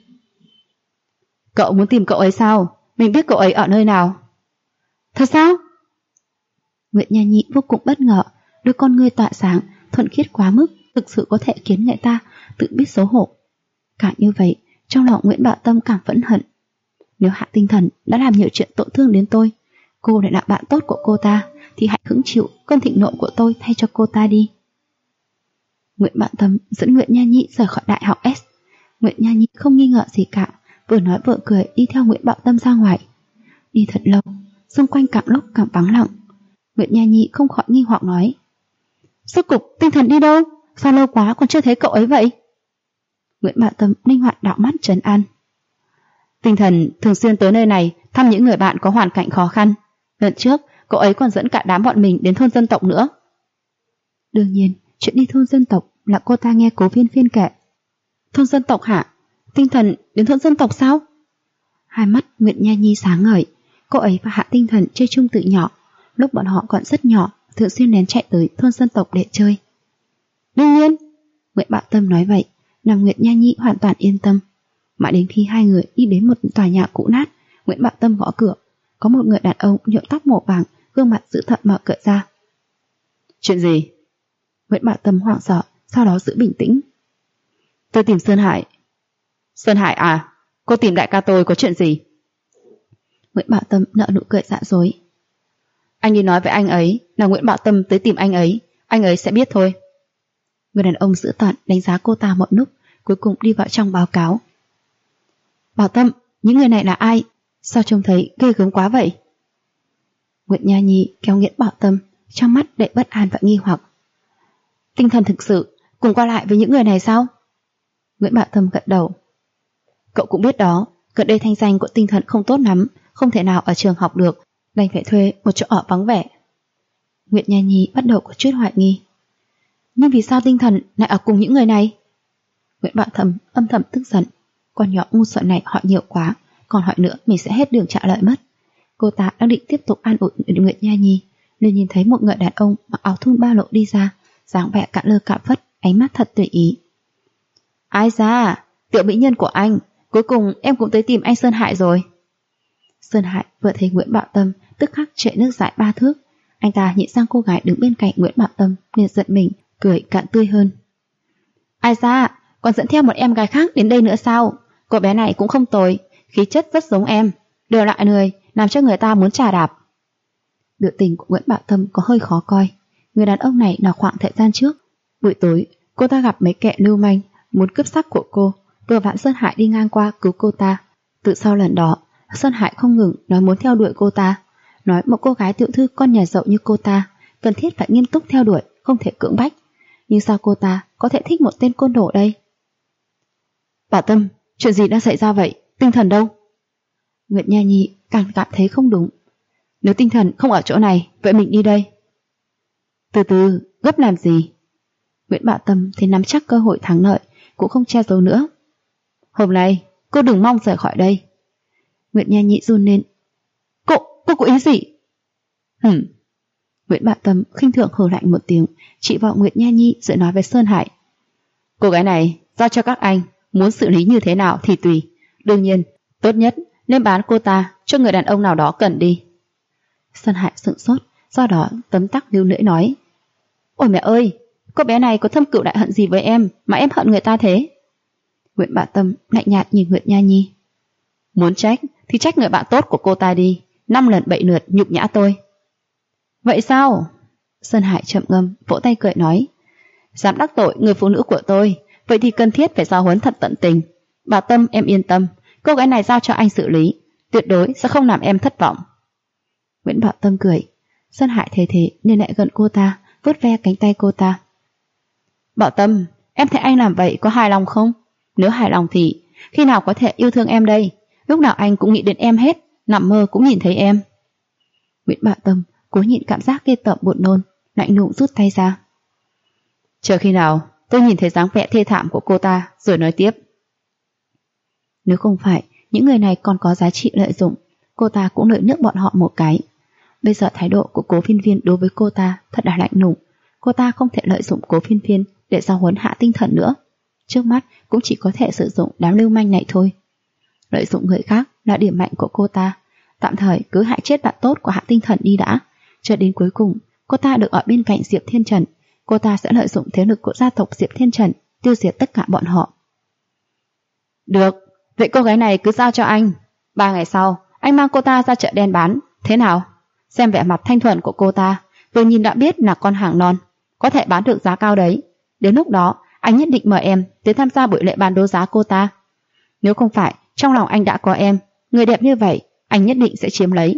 Cậu muốn tìm cậu ấy sao? Mình biết cậu ấy ở nơi nào. Thật sao? Nguyệt Nha Nhi vô cùng bất ngờ, đôi con ngươi tỏa sáng, thuần khiết quá mức, thực sự có thể khiến người ta tự biết xấu hổ. Cả như vậy, trong lòng Nguyễn Bảo Tâm càng phẫn hận. Nếu Hạ Tinh Thần đã làm nhiều chuyện tổn thương đến tôi, cô lại là bạn tốt của cô ta, thì hãy hứng chịu cơn thịnh nộ của tôi thay cho cô ta đi. Nguyễn Bảo Tâm dẫn Nguyệt Nha Nhi rời khỏi đại học S. Nguyệt Nha Nhi không nghi ngờ gì cả, vừa nói vừa cười đi theo Nguyễn Bảo Tâm ra ngoài. Đi thật lâu, xung quanh càng lúc càng vắng lặng. Nguyệt Nha Nhi không khỏi nghi hoặc nói, rốt cục Tinh Thần đi đâu? Sao lâu quá còn chưa thấy cậu ấy vậy? Nguyễn Bảo Tâm linh hoạt đảo mắt trấn an. Tinh Thần thường xuyên tới nơi này thăm những người bạn có hoàn cảnh khó khăn. Lần trước, cậu ấy còn dẫn cả đám bọn mình đến thôn dân tộc nữa. Đương nhiên, chuyện đi thôn dân tộc là cô ta nghe Cố Viên Viên kể. Thôn dân tộc hả? Tinh Thần đến thôn dân tộc sao? Hai mắt Nguyệt Nha Nhi sáng ngời. Cô ấy và Hạ Tinh Thần chơi chung từ nhỏ. Lúc bọn họ còn rất nhỏ, thường xuyên lén chạy tới thôn dân tộc để chơi. Đương nhiên, Nguyễn Bảo Tâm nói vậy, làm Nguyệt Nha Nhi hoàn toàn yên tâm. Mãi đến khi hai người đi đến một tòa nhà cũ nát, Nguyễn Bảo Tâm gõ cửa. Có một người đàn ông nhuộm tóc màu vàng, gương mặt dữ tợn mở cửa ra. Chuyện gì? Nguyễn Bảo Tâm hoảng sợ, sau đó giữ bình tĩnh. Tôi tìm Sơn Hải. Sơn Hải à? Cô tìm đại ca tôi có chuyện gì? Nguyễn Bảo Tâm nở nụ cười dạ dối. Anh đi nói với anh ấy là Nguyễn Bảo Tâm tới tìm anh ấy sẽ biết thôi. Người đàn ông dữ tợn đánh giá cô ta một lúc, cuối cùng đi vào trong báo cáo. Bảo Tâm, những người này là ai? Sao trông thấy ghê gớm quá vậy? Nguyệt Nha Nhi kéo Nguyễn Bảo Tâm, trong mắt đầy bất an và nghi hoặc. Tinh thần thực sự cùng qua lại với những người này sao? Nguyễn Bảo Tâm gật đầu. Cậu cũng biết đó, gần đây thanh danh của tinh thần không tốt lắm, không thể nào ở trường học được, đành phải thuê một chỗ ở vắng vẻ. Nguyệt Nha Nhi bắt đầu có chút hoài nghi. Nhưng vì sao tinh thần lại ở cùng những người này? Nguyễn Bảo Tâm âm thầm tức giận. Con nhỏ ngu xuẩn này hỏi nhiều quá, còn hỏi nữa mình sẽ hết đường trả lời mất. Cô ta đang định tiếp tục an ủi Nguyệt Nha Nhi, nên nhìn thấy một người đàn ông mặc áo thun ba lỗ đi ra, dáng vẻ cạn lơ cạn phất, ánh mắt thật tùy ý. Ai da, tiểu mỹ nhân của anh, cuối cùng em cũng tới tìm anh Sơn Hải rồi. Sơn Hải vừa thấy Nguyễn Bảo Tâm tức khắc trệ nước dãi 3 thước. Anh ta nhìn sang cô gái đứng bên cạnh Nguyễn Bảo Tâm nên giận mình, cười cạn tươi hơn. Ai da, còn dẫn theo một em gái khác đến đây nữa sao? Cô bé này cũng không tồi, khí chất rất giống em, đều lại người làm cho người ta muốn chà đạp. Biểu tình của Nguyễn Bảo Tâm có hơi khó coi. Người đàn ông này là khoảng thời gian trước, buổi tối cô ta gặp mấy kẻ lưu manh muốn cướp sắc của cô, vừa vặn Sơn Hải đi ngang qua cứu cô ta. Từ sau lần đó, Sơn Hải không ngừng nói muốn theo đuổi cô ta, nói một cô gái tiểu thư con nhà giàu như cô ta cần thiết phải nghiêm túc theo đuổi, không thể cưỡng bách. Nhưng sao cô ta có thể thích một tên côn đồ đây? Bảo Tâm, chuyện gì đã xảy ra vậy? Tinh thần đâu? Nguyệt Nha Nhi càng cảm thấy không đúng. Nếu tinh thần không ở chỗ này, vậy mình đi đây. Từ từ, gấp làm gì? Nguyễn Bảo Tâm thấy nắm chắc cơ hội thắng lợi, cũng không che giấu nữa. Hôm nay, cô đừng mong rời khỏi đây. Nguyệt Nha Nhi run lên. Cô có ý gì? Nguyễn Bảo Tâm khinh thường hừ lạnh một tiếng, chỉ vào Nguyệt Nha Nhi rồi nói với Sơn Hải. Cô gái này, giao cho các anh, muốn xử lý như thế nào thì tùy. Đương nhiên, tốt nhất nên bán cô ta cho người đàn ông nào đó cần đi. Sơn Hải sững sốt, do đó tấm tắc lưu lưỡi nói. Ôi mẹ ơi, cô bé này có thâm cựu đại hận gì với em mà em hận người ta thế? Nguyễn Bảo Tâm lạnh nhạt nhìn Nguyệt Nha Nhi. Muốn trách thì trách người bạn tốt của cô ta đi, 5 lần 7 lượt nhục nhã tôi. Vậy sao? Sơn Hải chậm ngâm, vỗ tay cười nói. Dám đắc tội người phụ nữ của tôi, vậy thì cần thiết phải giáo huấn thật tận tình. Bảo Tâm em yên tâm, cô gái này giao cho anh xử lý, tuyệt đối sẽ không làm em thất vọng. Nguyễn Bảo Tâm cười. Sơn Hải thấy thế nên lại gần cô ta, vuốt ve cánh tay cô ta. Bảo Tâm, em thấy anh làm vậy có hài lòng không? Nếu hài lòng thì khi nào có thể yêu thương em đây? Lúc nào anh cũng nghĩ đến em hết, nằm mơ cũng nhìn thấy em. Nguyễn Bảo Tâm cố nhịn cảm giác ghê tởm buồn nôn, lạnh lùng rút tay ra. Chờ khi nào tôi nhìn thấy dáng vẻ thê thảm của cô ta rồi nói tiếp. Nếu không phải những người này còn có giá trị lợi dụng, cô ta cũng lợi nước bọn họ một cái. Bây giờ thái độ của Cố Phiên Phiên đối với cô ta thật là lạnh lùng. Cô ta không thể lợi dụng Cố Phiên Phiên để giáo huấn Hạ Tinh Thần nữa. Trước mắt cũng chỉ có thể sử dụng đám lưu manh này thôi. Lợi dụng người khác là điểm mạnh của cô ta. Tạm thời cứ hại chết bạn tốt của Hạ Tinh Thần đi đã. Cho đến cuối cùng cô ta được ở bên cạnh Diệp Thiên Trần, cô ta sẽ lợi dụng thế lực của gia tộc Diệp Thiên Trần tiêu diệt tất cả bọn họ. Được, vậy cô gái này cứ giao cho anh. 3 ngày sau anh mang cô ta ra chợ đen bán. Thế nào? Xem vẻ mặt thanh thuần của cô ta, vừa nhìn đã biết là con hàng non, có thể bán được giá cao đấy. Đến lúc đó anh nhất định mời em tới tham gia buổi lễ bán đấu giá cô ta. Nếu không phải trong lòng anh đã có em, người đẹp như vậy, anh nhất định sẽ chiếm lấy.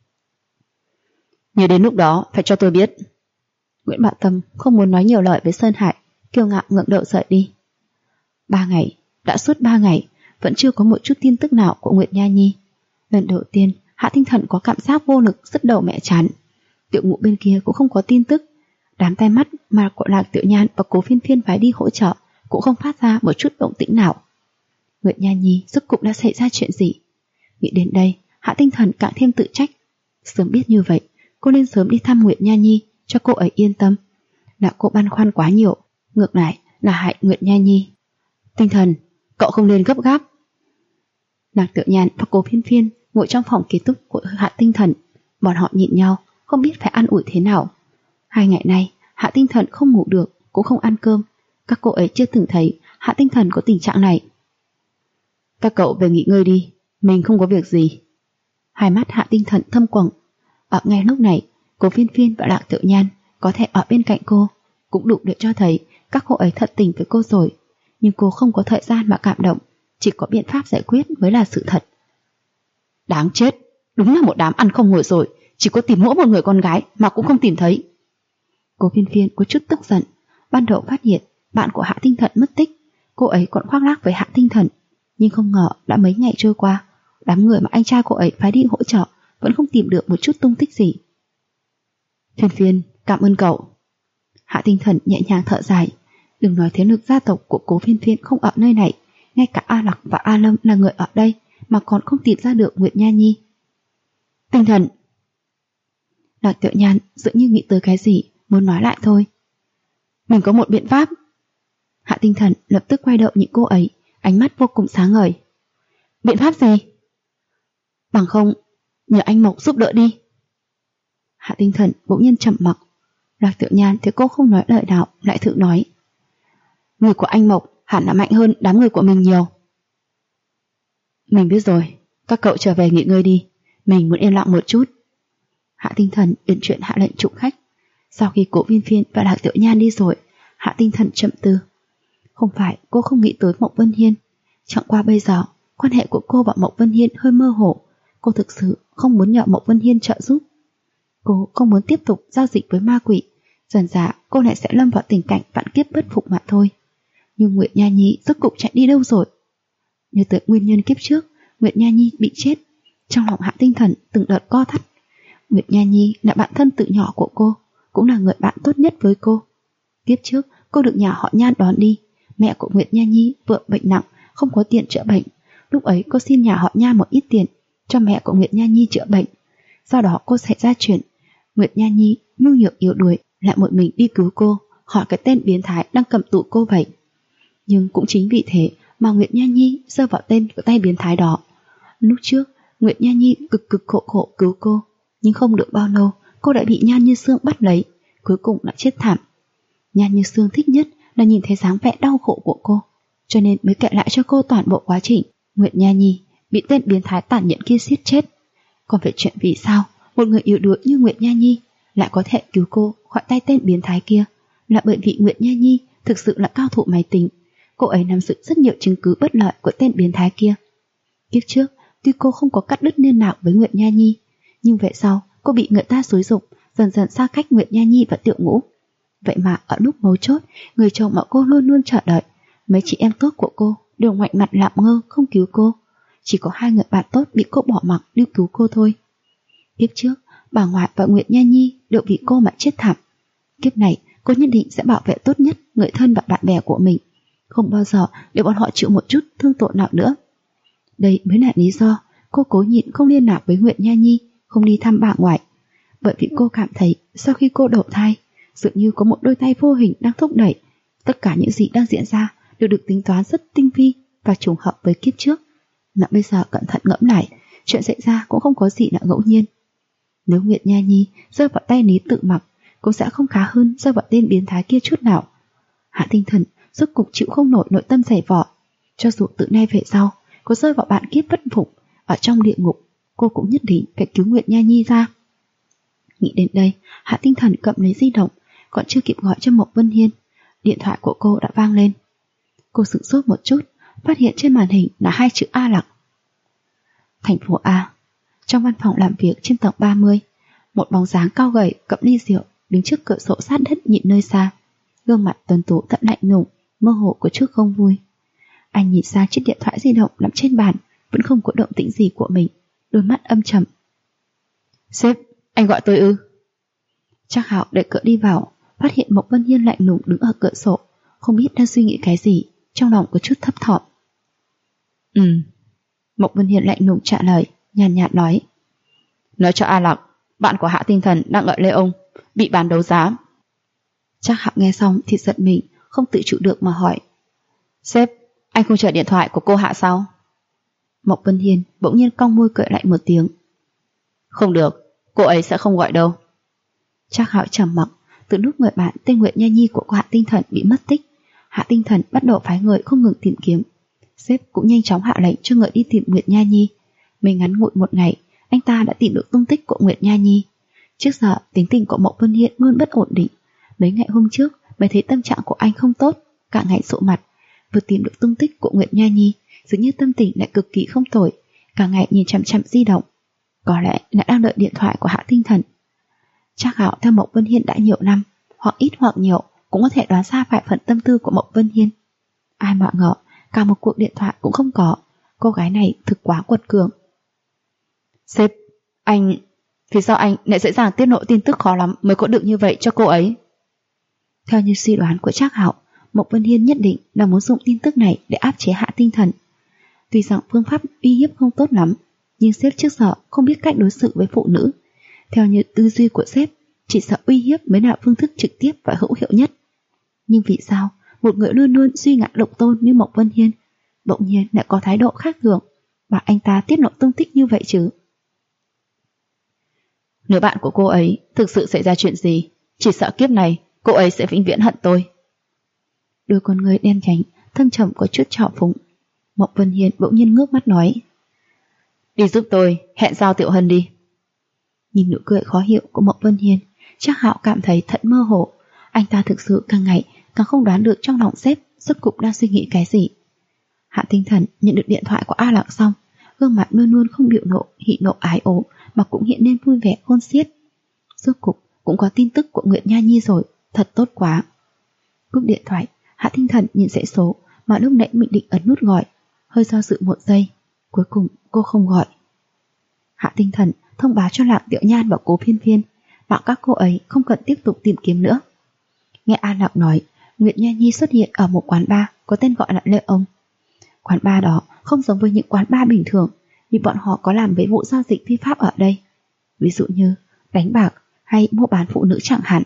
Nhớ đến lúc đó phải cho tôi biết. Nguyễn Bảo Tâm không muốn nói nhiều lời với Sơn Hải, kiêu ngạo ngượng đầu rời đi. 3 ngày, đã suốt 3 ngày, vẫn chưa có một chút tin tức nào của Nguyệt Nha Nhi. Lần đầu tiên Hạ Tinh Thần có cảm giác vô lực, sứt đầu mẹ chán. Tiểu Ngụ bên kia cũng không có tin tức. Đám tai mắt mà của Lạc Tiểu Nhan và Cố Phiên Phiên phái đi hỗ trợ cũng không phát ra một chút động tĩnh nào. Nguyệt Nha Nhi rốt cuộc đã xảy ra chuyện gì? Nghĩ đến đây, Hạ Tinh Thần càng thêm tự trách. Sớm biết như vậy, cô nên sớm đi thăm Nguyệt Nha Nhi cho cô ấy yên tâm. Đã cô băn khoăn quá nhiều, ngược lại là hại Nguyệt Nha Nhi. Tinh Thần, cậu không nên gấp gáp. Lạc Tiểu Nhan và Cố Phiên Phiên ngồi trong phòng ký túc của Hạ Tinh Thần. Bọn họ nhìn nhau, không biết phải an ủi thế nào. 2 ngày nay, Hạ Tinh Thần không ngủ được, cũng không ăn cơm. Các cô ấy chưa từng thấy Hạ Tinh Thần có tình trạng này. Các cậu về nghỉ ngơi đi, mình không có việc gì. Hai mắt Hạ Tinh Thần thâm quầng. Ở ngay lúc này, Cố Phiên Phiên và Lạc Tiểu Nhan có thể ở bên cạnh cô, cũng đủ để cho thấy các cô ấy thật tình với cô rồi. Nhưng cô không có thời gian mà cảm động, chỉ có biện pháp giải quyết mới là sự thật. Đáng chết, đúng là một đám ăn không ngồi rồi, chỉ có tìm mỗi một người con gái mà cũng không tìm thấy. Cố Viên Viên có chút tức giận. Ban đầu phát hiện bạn của Hạ Tinh Thần mất tích, cô ấy còn khoác lác với Hạ Tinh Thần, nhưng không ngờ đã mấy ngày trôi qua, đám người mà anh trai cô ấy phái đi hỗ trợ vẫn không tìm được một chút tung tích gì. Viên Viên, cảm ơn cậu. Hạ Tinh Thần nhẹ nhàng thở dài. Đừng nói thế lực gia tộc của Cố Viên Viên không ở nơi này, ngay cả A Lạc và A Lâm là người ở đây mà còn không tìm ra được Nguyệt Nha Nhi. Tinh Thần. Lạc Tiểu Nhan dường như nghĩ tới cái gì, muốn nói lại thôi. Mình có một biện pháp. Hạ Tinh Thần lập tức quay đầu nhìn cô ấy, ánh mắt vô cùng sáng ngời. Biện pháp gì? Bằng không, nhờ anh Mộc giúp đỡ đi. Hạ Tinh Thần bỗng nhiên trầm mặc. Lạc Tiểu Nhan thấy cô không nói lời nào, lại thử nói. Người của anh Mộc hẳn là mạnh hơn đám người của mình nhiều. Mình biết rồi, các cậu trở về nghỉ ngơi đi, mình muốn yên lặng một chút. Hạ Tinh Thần uyển chuyển hạ lệnh chụp khách. Sau khi Cố Viên Viên và Lạc Tiểu Nhan đi rồi, Hạ Tinh Thần chậm tư. Không phải cô không nghĩ tới Mộc Vân Hiên, chẳng qua bây giờ quan hệ của cô và Mộc Vân Hiên hơi mơ hồ. Cô thực sự không muốn nhờ Mộc Vân Hiên trợ giúp. Cô không muốn tiếp tục giao dịch với ma quỷ, dần dà cô lại sẽ lâm vào tình cảnh vạn kiếp bất phục mà thôi. Nhưng Nguyệt Nha Nhi rốt cục chạy đi đâu rồi? Nhớ tới nguyên nhân kiếp trước Nguyệt Nha Nhi bị chết, trong lòng Hạ Tinh Thần từng đợt co thắt. Nguyệt Nha Nhi là bạn thân từ nhỏ của cô, cũng là người bạn tốt nhất với cô. Kiếp trước cô được nhà họ Nhan đón đi. Mẹ của Nguyệt Nha Nhi vợ bệnh nặng, không có tiền chữa bệnh. Lúc ấy cô xin nhà họ Nha một ít tiền cho mẹ của Nguyệt Nha Nhi chữa bệnh. Sau đó cô xảy ra chuyện, Nguyệt Nha Nhi nhu nhược yếu đuối, lại một mình đi cứu cô, hỏi cái tên biến thái đang cầm tụ cô vậy. Nhưng cũng chính vì thế mà Nguyệt Nha Nhi rơi vào tên của tay biến thái đó. Lúc trước Nguyệt Nha Nhi cực khổ cứu cô, nhưng không được bao lâu cô đã bị Nhan Như Sương bắt lấy, cuối cùng lại chết thảm. Nhan Như Sương thích nhất là nhìn thấy dáng vẻ đau khổ của cô, cho nên mới kể lại cho cô toàn bộ quá trình Nguyệt Nha Nhi bị tên biến thái tàn nhẫn kia giết chết. Còn về chuyện vì sao một người yếu đuối như Nguyệt Nha Nhi lại có thể cứu cô khỏi tay tên biến thái kia, là bởi vì Nguyệt Nha Nhi thực sự là cao thủ máy tính. Cô ấy nắm giữ rất nhiều chứng cứ bất lợi của tên biến thái kia. Kiếp trước tuy cô không có cắt đứt liên lạc với Nguyệt Nha Nhi, nhưng về sau cô bị người ta xúi giục, dần dần xa cách Nguyệt Nha Nhi và Tiểu Ngũ. Vậy mà ở lúc mấu chốt, người chồng mà cô luôn luôn chờ đợi, mấy chị em tốt của cô đều ngoảnh mặt làm ngơ không cứu cô. Chỉ có hai người bạn tốt bị cô bỏ mặc đi cứu cô thôi. Kiếp trước bà ngoại và Nguyệt Nha Nhi đều bị cô mà chết thảm. Kiếp này cô nhất định sẽ bảo vệ tốt nhất người thân và bạn bè của mình, không bao giờ để bọn họ chịu một chút thương tổn nào nữa. Đây mới là lý do cô cố nhịn không liên lạc với Nguyệt Nha Nhi, không đi thăm bà ngoại. Bởi vì cô cảm thấy sau khi cô đổ thai, dường như có một đôi tay vô hình đang thúc đẩy. Tất cả những gì đang diễn ra đều được tính toán rất tinh vi và trùng hợp với kiếp trước. Mà bây giờ cẩn thận ngẫm lại, chuyện xảy ra cũng không có gì là ngẫu nhiên. Nếu Nguyệt Nha Nhi rơi vào tay Lý Tự Mặc, cũng sẽ không khá hơn rơi vào tên biến thái kia chút nào. Hạ Tinh Thần rốt cục chịu không nổi nội tâm dày vò. Cho dù từ nay về sau cô rơi vào bạn kiếp bất phục ở trong địa ngục, cô cũng nhất định phải cứu Nguyệt Nha Nhi ra. Nghĩ đến đây, Hạ Tinh Thần cầm lấy di động, còn chưa kịp gọi cho Mộc Vân Hiên, điện thoại của cô đã vang lên. Cô sửng sốt một chút, phát hiện trên màn hình là 2 chữ A Lạc. Thành phố A. Trong văn phòng làm việc trên tầng 30, một bóng dáng cao gầy cầm ly rượu đứng trước cửa sổ sát đất nhìn nơi xa, gương mặt tuấn tú thật lạnh lùng, mơ hồ có chút không vui. Anh nhìn sang chiếc điện thoại di động nằm trên bàn, vẫn không có động tĩnh gì của mình, đôi mắt âm trầm. Sếp, anh gọi tôi ư? Trác Hạo đẩy cửa đi vào, phát hiện Mộc Vân Hiên lạnh lùng đứng ở cửa sổ, không biết đang suy nghĩ cái gì, trong lòng có chút thấp thỏm. Mộc Vân Hiên lạnh lùng trả lời, nhàn nhạt nói. Nói cho A Lạc, bạn của Hạ Tinh Thần đang ở Lê Ông, bị bán đấu giá. Trác Hạo nghe xong thì giận mình, không tự chủ được mà hỏi. Sếp, anh không chờ điện thoại của cô Hạ sao? Mộc Vân Hiên bỗng nhiên cong môi cười lại một tiếng. Không được, cô ấy sẽ không gọi đâu. Trác Hạo trầm mặc. Từ lúc người bạn tên Nguyệt Nha Nhi của Hạ Tinh Thần bị mất tích, Hạ Tinh Thần bắt đầu phái người không ngừng tìm kiếm. Sếp cũng nhanh chóng hạ lệnh cho người đi tìm Nguyệt Nha Nhi. Mới ngắn ngủi một ngày, anh ta đã tìm được tung tích của Nguyệt Nha Nhi. Trước giờ tính tình của Mộc Vân Hiên luôn bất ổn định. Mấy ngày hôm trước mới thấy tâm trạng của anh không tốt, cả ngày sụ mặt. Vừa tìm được tung tích của Nguyệt Nha Nhi, dường như tâm tình lại cực kỳ không tồi, cả ngày nhìn chằm chằm di động. Có lẽ là đang đợi điện thoại của Hạ Tinh Thần. Trác Hạo theo Mộc Vân Hiên đã nhiều năm, hoặc ít hoặc nhiều cũng có thể đoán ra vài phần tâm tư của Mộc Vân Hiên. Ai mà ngờ, cả một cuộc điện thoại cũng không có. Cô gái này thực quá quật cường. Sếp, vì sao anh lại dễ dàng tiết lộ tin tức khó lắm mới có được như vậy cho cô ấy? Theo như suy đoán của Trác Hạo, Mộc Vân Hiên nhất định là muốn dùng tin tức này để áp chế Hạ Tinh Thần. Tuy rằng phương pháp uy hiếp không tốt lắm, nhưng sếp trước giờ không biết cách đối xử với phụ nữ. Theo như tư duy của sếp, chỉ sợ uy hiếp mới là phương thức trực tiếp và hữu hiệu nhất. Nhưng vì sao một người luôn luôn suy ngã độc tôn như Mộc Vân Hiên bỗng nhiên lại có thái độ khác thường, và anh ta tiết lộ tung tích như vậy chứ? Nếu bạn của cô ấy thực sự xảy ra chuyện gì, chỉ sợ kiếp này cô ấy sẽ vĩnh viễn hận tôi. Đôi con người đen nhánh, thâm trầm có chút trào phúng. Mộc Vân Hiên bỗng nhiên ngước mắt nói: Đi giúp tôi hẹn Giao Tiểu Hân đi. Nhìn nụ cười khó hiểu của Mộc Vân Hiên, Trác Hạo cảm thấy thật mơ hồ. Anh ta thực sự càng ngày càng không đoán được trong lòng sếp rốt cục đang suy nghĩ cái gì. Hạ Tinh Thần nhận được điện thoại của A Lặng xong, gương mặt luôn luôn không biểu lộ hỉ nộ ái ố mà cũng hiện lên vui vẻ khôn xiết. Rốt cục cũng có tin tức của Nguyệt Nha Nhi rồi, thật tốt quá. Cúp điện thoại, Hạ Tinh Thần nhìn dãy số mà lúc nãy mình định ấn nút gọi, hơi do dự một giây, cuối cùng cô không gọi. Hạ Tinh Thần thông báo cho Lạc Tiểu Nhan và Cố Phiên Phiên, bảo các cô ấy không cần tiếp tục tìm kiếm nữa. Nghe A Lặng nói, Nguyệt Nha Nhi xuất hiện ở một quán bar có tên gọi là Lê Ông. Quán bar đó không giống với những quán bar bình thường, vì bọn họ có làm mấy vụ giao dịch phi pháp ở đây, ví dụ như đánh bạc hay mua bán phụ nữ chẳng hạn.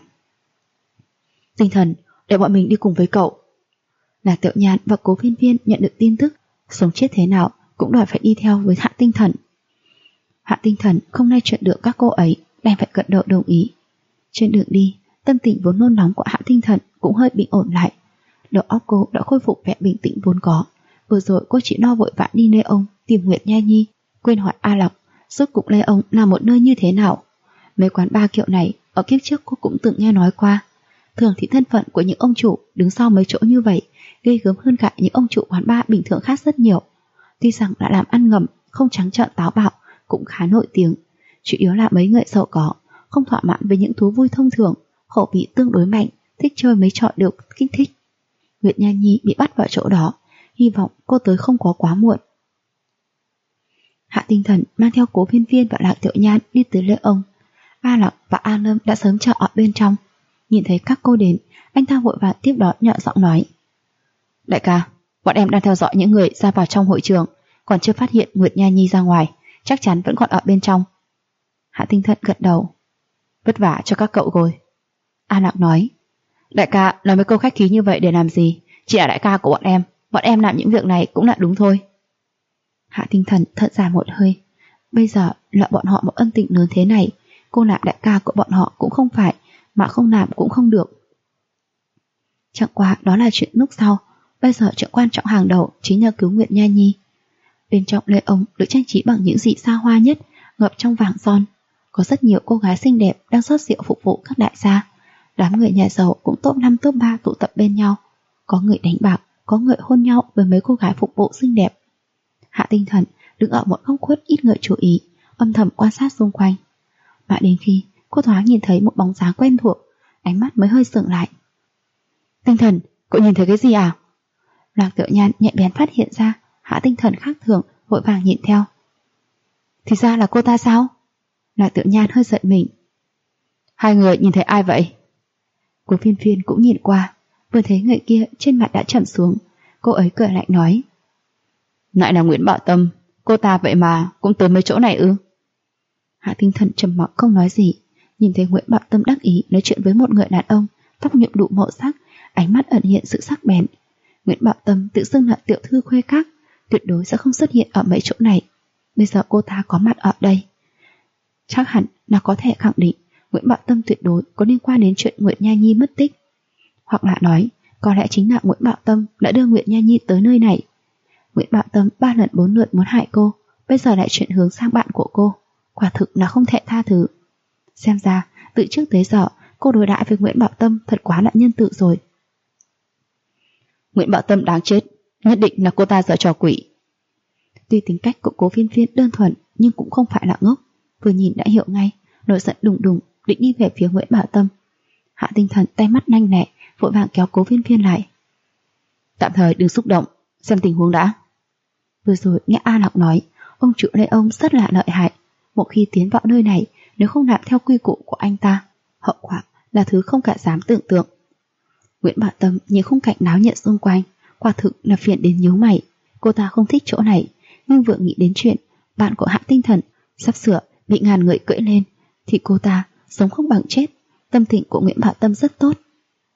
Tinh Thần, để bọn mình đi cùng với cậu. Lạc Tiểu Nhan và Cố Phiên Phiên nhận được tin tức, sống chết thế nào cũng đòi phải đi theo với Hạ Tinh Thần. Hạ Tinh Thần không nói chuyện được các cô ấy, đành phải gật đầu đồng ý. Trên đường đi, tâm tình vốn nôn nóng của Hạ Tinh Thần cũng hơi bình ổn lại. Đầu óc cô đã khôi phục vẻ bình tĩnh vốn có. Vừa rồi cô chỉ lo vội vã đi Lê Ông tìm Nguyệt Nha Nhi, quên hỏi A Lộc rốt cục Lê Ông là một nơi như thế nào. Mấy quán bar kiểu này ở kiếp trước cô cũng từng nghe nói qua. Thường thì thân phận của những ông chủ đứng sau mấy chỗ như vậy ghê gớm hơn cả những ông chủ quán bar bình thường khác rất nhiều. Tuy rằng đã làm ăn ngầm, không trắng trợn táo bạo, cũng khá nổi tiếng. Chủ yếu là mấy người giàu có, không thỏa mãn với những thú vui thông thường, khẩu vị tương đối mạnh, thích chơi mấy trò được kích thích. Nguyệt Nha Nhi bị bắt vào chỗ đó, hy vọng cô tới không có quá muộn. Hạ Tinh Thần mang theo Cố Phiên Phiên và Lạc Tiểu Nhan đi tới Lê Ông. A Lộc và A Lâm đã sớm chờ ở bên trong. Nhìn thấy các cô đến, anh ta vội vàng tiếp đón nhỏ giọng nói: Đại ca, bọn em đang theo dõi những người ra vào trong hội trường, còn chưa phát hiện Nguyệt Nha Nhi ra ngoài, chắc chắn vẫn còn ở bên trong. Hạ Tinh Thần gật đầu. Vất vả cho các cậu rồi. A Lộc nói: Đại ca nói mấy câu khách khí như vậy để làm gì? Chỉ là đại ca của bọn em làm những việc này cũng là đúng thôi. Hạ Tinh Thần thở dài một hơi. Bây giờ là bọn họ một ân tình lớn thế này, cô làm đại ca của bọn họ cũng không phải, mà không làm cũng không được. Chẳng qua đó là chuyện lúc sau. Bây giờ chuyện quan trọng hàng đầu chính là cứu Nguyệt Nha Nhi. Bên trong Lê Ông được trang trí bằng những gì xa hoa nhất, ngập trong vàng son. Có rất nhiều cô gái xinh đẹp đang rót rượu phục vụ các đại gia. Đám người nhà giàu cũng top 5 top 3 tụ tập bên nhau. Có người đánh bạc, có người hôn nhau với mấy cô gái phục vụ xinh đẹp. Hạ Tinh Thần đứng ở một góc khuất ít người chú ý, âm thầm quan sát xung quanh. Mãi đến khi cô thoáng nhìn thấy một bóng dáng quen thuộc, ánh mắt mới hơi sững lại. Tinh Thần, cậu nhìn thấy cái gì à? Lạc Tiểu Nhan nhạy bén phát hiện ra Hạ Tinh Thần khác thường, vội vàng nhìn theo. Thì ra là cô ta sao? Lạc Tiểu Nhan hơi giận mình. Hai người nhìn thấy ai vậy? Cố Phiên Phiên cũng nhìn qua, vừa thấy người kia trên mặt đã trầm xuống, cô ấy cười lạnh nói: Lại là Nguyễn Bảo Tâm, cô ta vậy mà cũng tới mấy chỗ này ư? Hạ Tinh Thần trầm mặc không nói gì, nhìn thấy Nguyễn Bảo Tâm đắc ý nói chuyện với một người đàn ông, tóc nhuộm đủ màu sắc, ánh mắt ẩn hiện sự sắc bén. Nguyễn Bảo Tâm tự xưng là tiểu thư khuê các, tuyệt đối sẽ không xuất hiện ở mấy chỗ này. Bây giờ cô ta có mặt ở đây, chắc hẳn là có thể khẳng định Nguyễn Bảo Tâm tuyệt đối có liên quan đến chuyện Nguyệt Nha Nhi mất tích. Hoặc là nói, có lẽ chính là Nguyễn Bảo Tâm đã đưa Nguyệt Nha Nhi tới nơi này. Nguyễn Bảo Tâm 3 lần 4 lượt muốn hại cô, bây giờ lại chuyển hướng sang bạn của cô, quả thực là không thể tha thứ. Xem ra, từ trước tới giờ, cô đối đãi với Nguyễn Bảo Tâm thật quá là nhân từ rồi. Nguyễn Bảo Tâm đáng chết, nhất định là cô ta giở trò quỷ. Tuy tính cách của Cố Phiên Phiên đơn thuần, nhưng cũng không phải là ngốc. vừa nhìn đã hiểu ngay, nổi giận đùng đùng định đi về phía Nguyễn Bảo Tâm. Hạ Tinh Thần tay mắt nhanh nhẹ, vội vàng kéo Cố Viên Viên lại. Tạm thời đừng xúc động, xem tình huống đã. Vừa rồi nghe A Lộc nói, ông chủ Lê ông rất là lợi hại. Một khi tiến vào nơi này, nếu không làm theo quy củ của anh ta, hậu quả là thứ không cả dám tưởng tượng. Nguyễn Bảo Tâm nhìn khung cảnh náo nhiệt xung quanh, quả thực là phiền đến nhíu mày. Cô ta không thích chỗ này, nhưng vừa nghĩ đến chuyện bạn của Hạ Tinh Thần sắp sửa bị ngàn người cưỡi lên, thì cô ta sống không bằng chết. Tâm tình của Nguyễn Bảo Tâm rất tốt.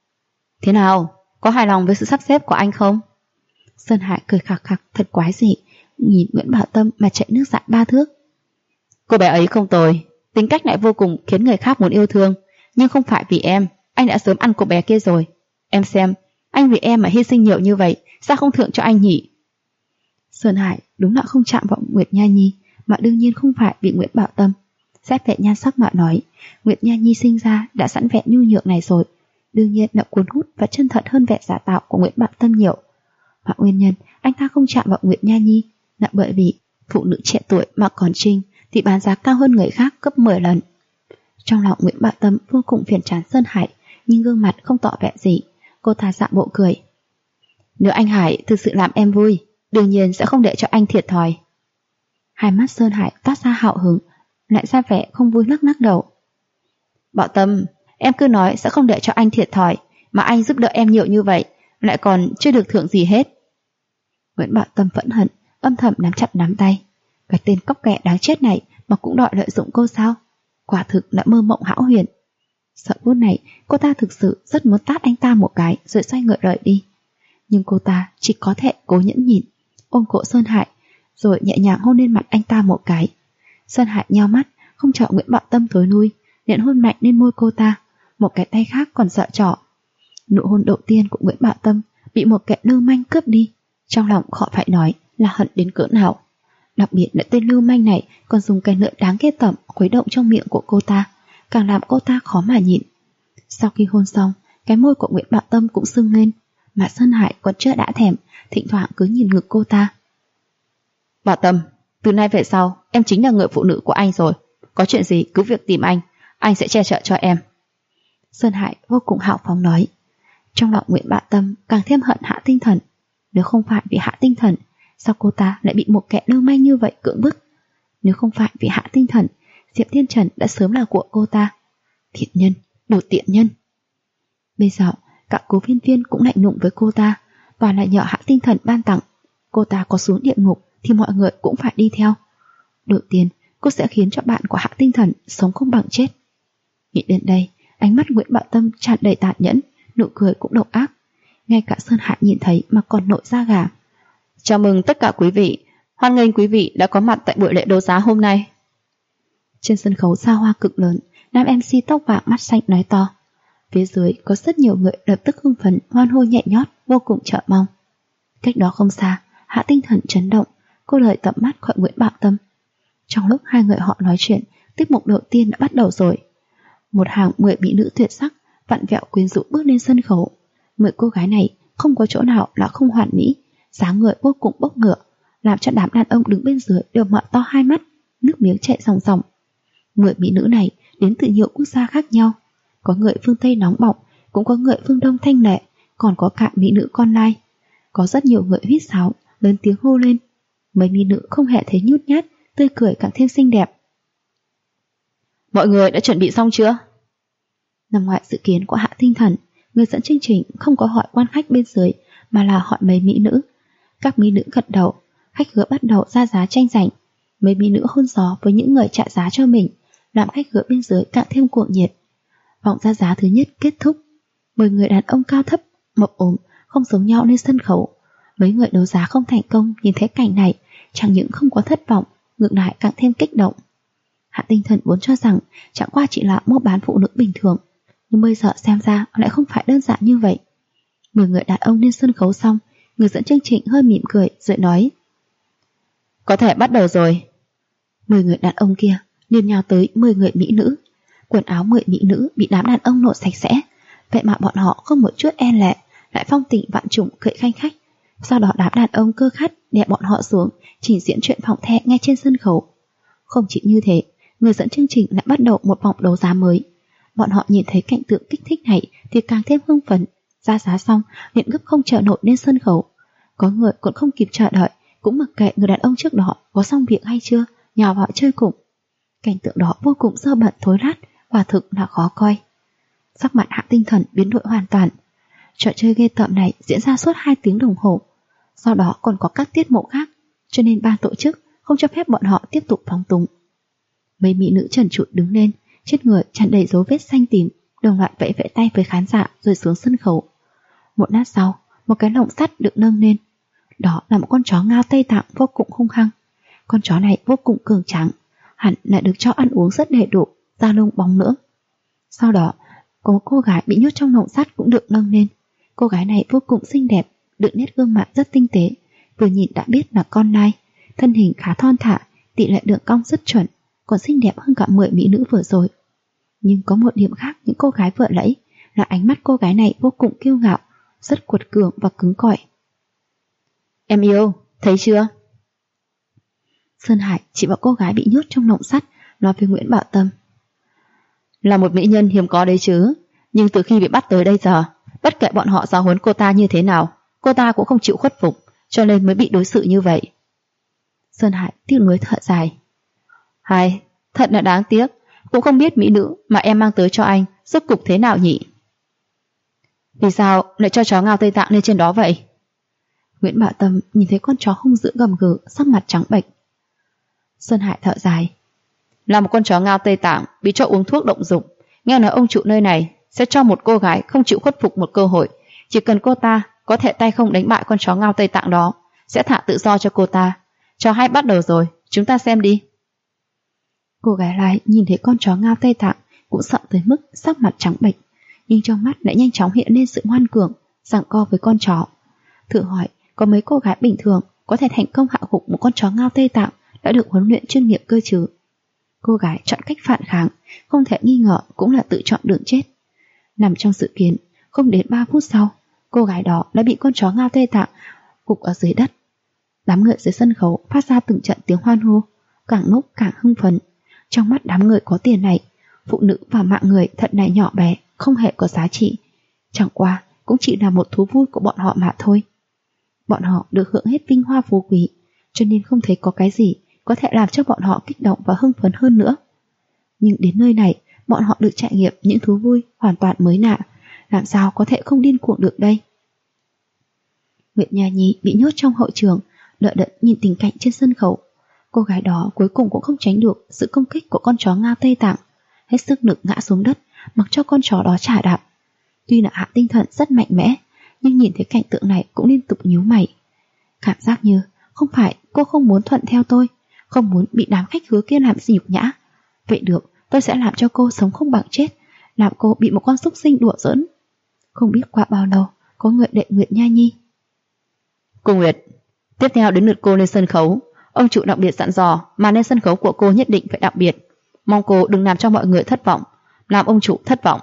Thế nào, có hài lòng với sự sắp xếp của anh không? Sơn Hải cười khạc khạc thật quái dị, nhìn Nguyễn Bảo Tâm mà chạy nước dãi 3 thước. Cô bé ấy không tồi, tính cách lại vô cùng khiến người khác muốn yêu thương, nhưng không phải vì em, anh đã sớm ăn cô bé kia rồi. Em xem, anh vì em mà hy sinh nhiều như vậy, sao không thưởng cho anh nhỉ? Sơn Hải đúng là không chạm vào Nguyệt Nha Nhi, mà đương nhiên không phải vì Nguyễn Bảo Tâm. Xét về nhan sắc mà nói, Nguyệt Nha Nhi sinh ra đã sẵn vẻ nhu nhược này rồi, đương nhiên là cuốn hút và chân thật hơn vẻ giả tạo của Nguyễn Bảo Tâm nhiều. Và nguyên nhân anh ta không chạm vào Nguyệt Nha Nhi là bởi vì phụ nữ trẻ tuổi mà còn trinh thì bán giá cao hơn người khác gấp 10 lần. Trong lòng Nguyễn Bảo Tâm vô cùng phiền chán Sơn Hải, nhưng gương mặt không tỏ vẻ gì. Cô ta dạo bộ cười. Nếu anh Hải thực sự làm em vui, đương nhiên sẽ không để cho anh thiệt thòi. Hai mắt Sơn Hải toát ra hào hứng, lại ra vẻ không vui lắc lắc đầu. Bảo Tâm, em cứ nói sẽ không để cho anh thiệt thòi, mà anh giúp đỡ em nhiều như vậy, lại còn chưa được thưởng gì hết. Nguyễn Bảo Tâm phẫn hận, âm thầm nắm chặt nắm tay. Cái tên cóc ghẻ đáng chết này mà cũng đòi lợi dụng cô sao? Quả thực là mơ mộng hão huyền. Sợ phút này, cô ta thực sự rất muốn tát anh ta một cái rồi xoay người rời đi. Nhưng cô ta chỉ có thể cố nhẫn nhịn, ôm cổ Sơn Hải, rồi nhẹ nhàng hôn lên mặt anh ta một cái. Sơn Hải nheo mắt, không cho Nguyễn Bảo Tâm thối lui, liền hôn mạnh lên môi cô ta, một cái tay khác còn sợ trọ. Nụ hôn đầu tiên của Nguyễn Bảo Tâm bị một kẻ lưu manh cướp đi, trong lòng họ phải nói là hận đến cỡ nào. Đặc biệt là tên lưu manh này còn dùng cái lưỡi đáng ghê tởm khuấy động trong miệng của cô ta, càng làm cô ta khó mà nhịn. Sau khi hôn xong, cái môi của Nguyễn Bảo Tâm cũng sưng lên, mà Sơn Hải còn chưa đã thèm, thỉnh thoảng cứ nhìn ngực cô ta. Bảo Tâm, từ nay về sau em chính là người phụ nữ của anh rồi, có chuyện gì cứ việc tìm anh sẽ che chở cho em. Sơn Hải vô cùng hào phóng nói. Trong lòng Nguyễn Bảo Tâm càng thêm hận Hạ Tinh Thần. Nếu không phải vì Hạ Tinh Thần, sao cô ta lại bị một kẻ lưu manh như vậy cưỡng bức? Nếu không phải vì Hạ Tinh Thần, Diệp Thiên Trần đã sớm là của cô ta. Thiện nhân, đồ tiện nhân. Bây giờ cả Cố Viên Viên cũng lạnh lùng với cô ta, toàn là nhờ Hạ Tinh Thần ban tặng. Cô ta có xuống địa ngục thì mọi người cũng phải đi theo. Đầu tiên, cô sẽ khiến cho bạn của Hạ Tinh Thần sống không bằng chết. Nghĩ đến đây, ánh mắt Nguyễn Bảo Tâm tràn đầy tàn nhẫn, nụ cười cũng độc ác. Ngay cả Sơn Hải nhìn thấy mà còn nổi da gà. Chào mừng tất cả quý vị, hoan nghênh quý vị đã có mặt tại buổi lễ đấu giá hôm nay. Trên sân khấu xa hoa cực lớn, nam MC tóc vàng mắt xanh nói to. Phía dưới có rất nhiều người lập tức hưng phấn, hoan hô nhẹ nhót, vô cùng chờ mong. Cách đó không xa, Hạ Tinh Thần chấn động, cô rời tầm mắt khỏi Nguyễn Bảo Tâm. Trong lúc hai người họ nói chuyện, tiết mục đầu tiên đã bắt đầu rồi. Một hàng 10 mỹ nữ tuyệt sắc, vặn vẹo quyến rũ bước lên sân khấu. 10 cô gái này không có chỗ nào là không hoàn mỹ, dáng người vô cùng bốc ngựa, làm cho đám đàn ông đứng bên dưới đều mở to hai mắt, nước miếng chảy ròng ròng. 10 mỹ nữ này đến từ nhiều quốc gia khác nhau, có người phương Tây nóng bỏng, cũng có người phương Đông thanh lệ, còn có cả mỹ nữ con lai. Có rất nhiều người huýt sáo, lớn tiếng hô lên. Mấy mỹ nữ không hề thấy nhút nhát, tươi cười càng thêm xinh đẹp. Mọi người đã chuẩn bị xong chưa? Nằm ngoài dự kiến của Hạ Tinh Thần, người dẫn chương trình không có hỏi quan khách bên dưới, mà là hỏi mấy mỹ nữ. Các mỹ nữ gật đầu, khách hứa bắt đầu ra giá tranh giành. Mấy mỹ nữ hôn gió với những người trả giá cho mình, làm khách hứa bên dưới càng thêm cuồng nhiệt. Vòng ra giá thứ nhất kết thúc. 10 người đàn ông cao thấp, mập ốm, không giống nhau lên sân khấu. Mấy người đấu giá không thành công nhìn thấy cảnh này, chẳng những không có thất vọng, ngược lại càng thêm kích động. Hạ Tinh Thần vốn cho rằng chẳng qua chỉ là mua bán phụ nữ bình thường, nhưng bây giờ xem ra lại không phải đơn giản như vậy. 10 người đàn ông lên sân khấu xong, người dẫn chương trình hơi mỉm cười rồi nói: Có thể bắt đầu rồi. 10 người đàn ông kia liền nhào tới 10 người mỹ nữ. Quần áo 10 mỹ nữ bị đám đàn ông lột sạch sẽ, vậy mà bọn họ không một chút e lệ, lại phong tình vạn trùng cười khanh khách. Sau đó đám đàn ông cơ khát đè bọn họ xuống, trình diễn chuyện phòng the ngay trên sân khấu. Không chỉ như thế, người dẫn chương trình lại bắt đầu một vòng đấu giá mới. Bọn họ nhìn thấy cảnh tượng kích thích này thì càng thêm hưng phấn. Ra giá xong, liền gấp không chờ nổi lên sân khấu. Có người còn không kịp chờ đợi, cũng mặc kệ người đàn ông trước đó có xong việc hay chưa, nhào vào chơi cùng. Cảnh tượng đó vô cùng dơ bẩn thối rát, quả thực là khó coi. Sắc mặt Hạ Tinh Thần biến đổi hoàn toàn. Trò chơi ghê tởm này diễn ra suốt 2 tiếng đồng hồ. Sau đó còn có các tiết mục khác, cho nên ban tổ chức không cho phép bọn họ tiếp tục phóng túng. Mấy mỹ nữ trần trụi đứng lên, trên người tràn đầy dấu vết xanh tím, đồng loạt vẫy vẫy tay với khán giả rồi xuống sân khấu. Một lát sau, một cái lồng sắt được nâng lên. Đó là một con chó Ngao Tây Tạng vô cùng hung hăng. Con chó này vô cùng cường tráng, hẳn là được cho ăn uống rất đầy đủ, da lông bóng lưỡng. Sau đó, có một cô gái bị nhốt trong lồng sắt cũng được nâng lên. Cô gái này vô cùng xinh đẹp, được nét gương mặt rất tinh tế, vừa nhìn đã biết là con nai, thân hình khá thon thả, tỷ lệ đường cong rất chuẩn, còn xinh đẹp hơn cả 10 mỹ nữ vừa rồi. Nhưng có một điểm khác những cô gái vừa nãy là ánh mắt cô gái này vô cùng kiêu ngạo, rất quật cường và cứng cỏi. Em yêu, thấy chưa? Sơn Hải chỉ vào cô gái bị nhốt trong lồng sắt, nói với Nguyễn Bảo Tâm. Là một mỹ nhân hiếm có đấy chứ, nhưng từ khi bị bắt tới đây giờ, bất kể bọn họ giáo huấn cô ta như thế nào, cô ta cũng không chịu khuất phục, cho nên mới bị đối xử như vậy. Sơn Hải tiếc nuối thở dài. Hay, thật là đáng tiếc, cũng không biết mỹ nữ mà em mang tới cho anh rốt cục thế nào nhỉ? Vì sao lại cho chó Ngao Tây Tạng lên trên đó vậy? Nguyễn Bảo Tâm nhìn thấy con chó hung dữ gầm gừ, sắc mặt trắng bệch. Sơn Hải thở dài. Là một con chó Ngao Tây Tạng bị cho uống thuốc động dục. Nghe nói ông chủ nơi này sẽ cho một cô gái không chịu khuất phục một cơ hội. Chỉ cần cô ta có thể tay không đánh bại con chó Ngao Tây Tạng đó, sẽ thả tự do cho cô ta. Trò hay bắt đầu rồi, chúng ta xem đi. Cô gái lại nhìn thấy con chó Ngao Tây Tạng cũng sợ tới mức sắc mặt trắng bệch, nhưng trong mắt lại nhanh chóng hiện lên sự ngoan cường, giằng co với con chó. Thử hỏi, có mấy cô gái bình thường có thể thành công hạ gục một con chó Ngao Tây Tạng đã được huấn luyện chuyên nghiệp cơ chứ? Cô gái chọn cách phản kháng, không thể nghi ngờ cũng là tự chọn đường chết. Nằm trong dự kiến, không đến 3 phút sau, cô gái đó đã bị con chó Ngao Tây Tạng gục ở dưới đất. Đám người dưới sân khấu phát ra từng trận tiếng hoan hô, càng lúc càng hưng phấn. Trong mắt đám người có tiền này, phụ nữ và mạng người thật này nhỏ bé, không hề có giá trị. Chẳng qua cũng chỉ là một thú vui của bọn họ mà thôi. Bọn họ được hưởng hết vinh hoa phú quý, cho nên không thấy có cái gì có thể làm cho bọn họ kích động và hưng phấn hơn nữa. Nhưng đến nơi này, bọn họ được trải nghiệm những thú vui hoàn toàn mới lạ, làm sao có thể không điên cuồng được đây? Nguyệt Nha Nhi bị nhốt trong hậu trường, đợi đẫn nhìn tình cảnh trên sân khấu. Cô gái đó cuối cùng cũng không tránh được sự công kích của con chó Ngao Tây Tạng, hết sức lực ngã xuống đất, mặc cho con chó đó trả đạp. Tuy là Hạ Tinh Thần rất mạnh mẽ, nhưng nhìn thấy cảnh tượng này cũng liên tục nhíu mày. Cảm giác như không phải cô không muốn thuận theo tôi, không muốn bị đám khách hứa kia làm nhục nhã. Vậy được, tôi sẽ làm cho cô sống không bằng chết, làm cô bị một con súc sinh đùa giỡn. Không biết qua bao lâu, có người đệ Nguyệt Nha Nhi. Cô Nguyệt, tiếp theo đến lượt cô lên sân khấu. Ông chủ đặc biệt dặn dò mà lên sân khấu của cô nhất định phải đặc biệt. Mong cô đừng làm cho mọi người thất vọng, làm ông chủ thất vọng.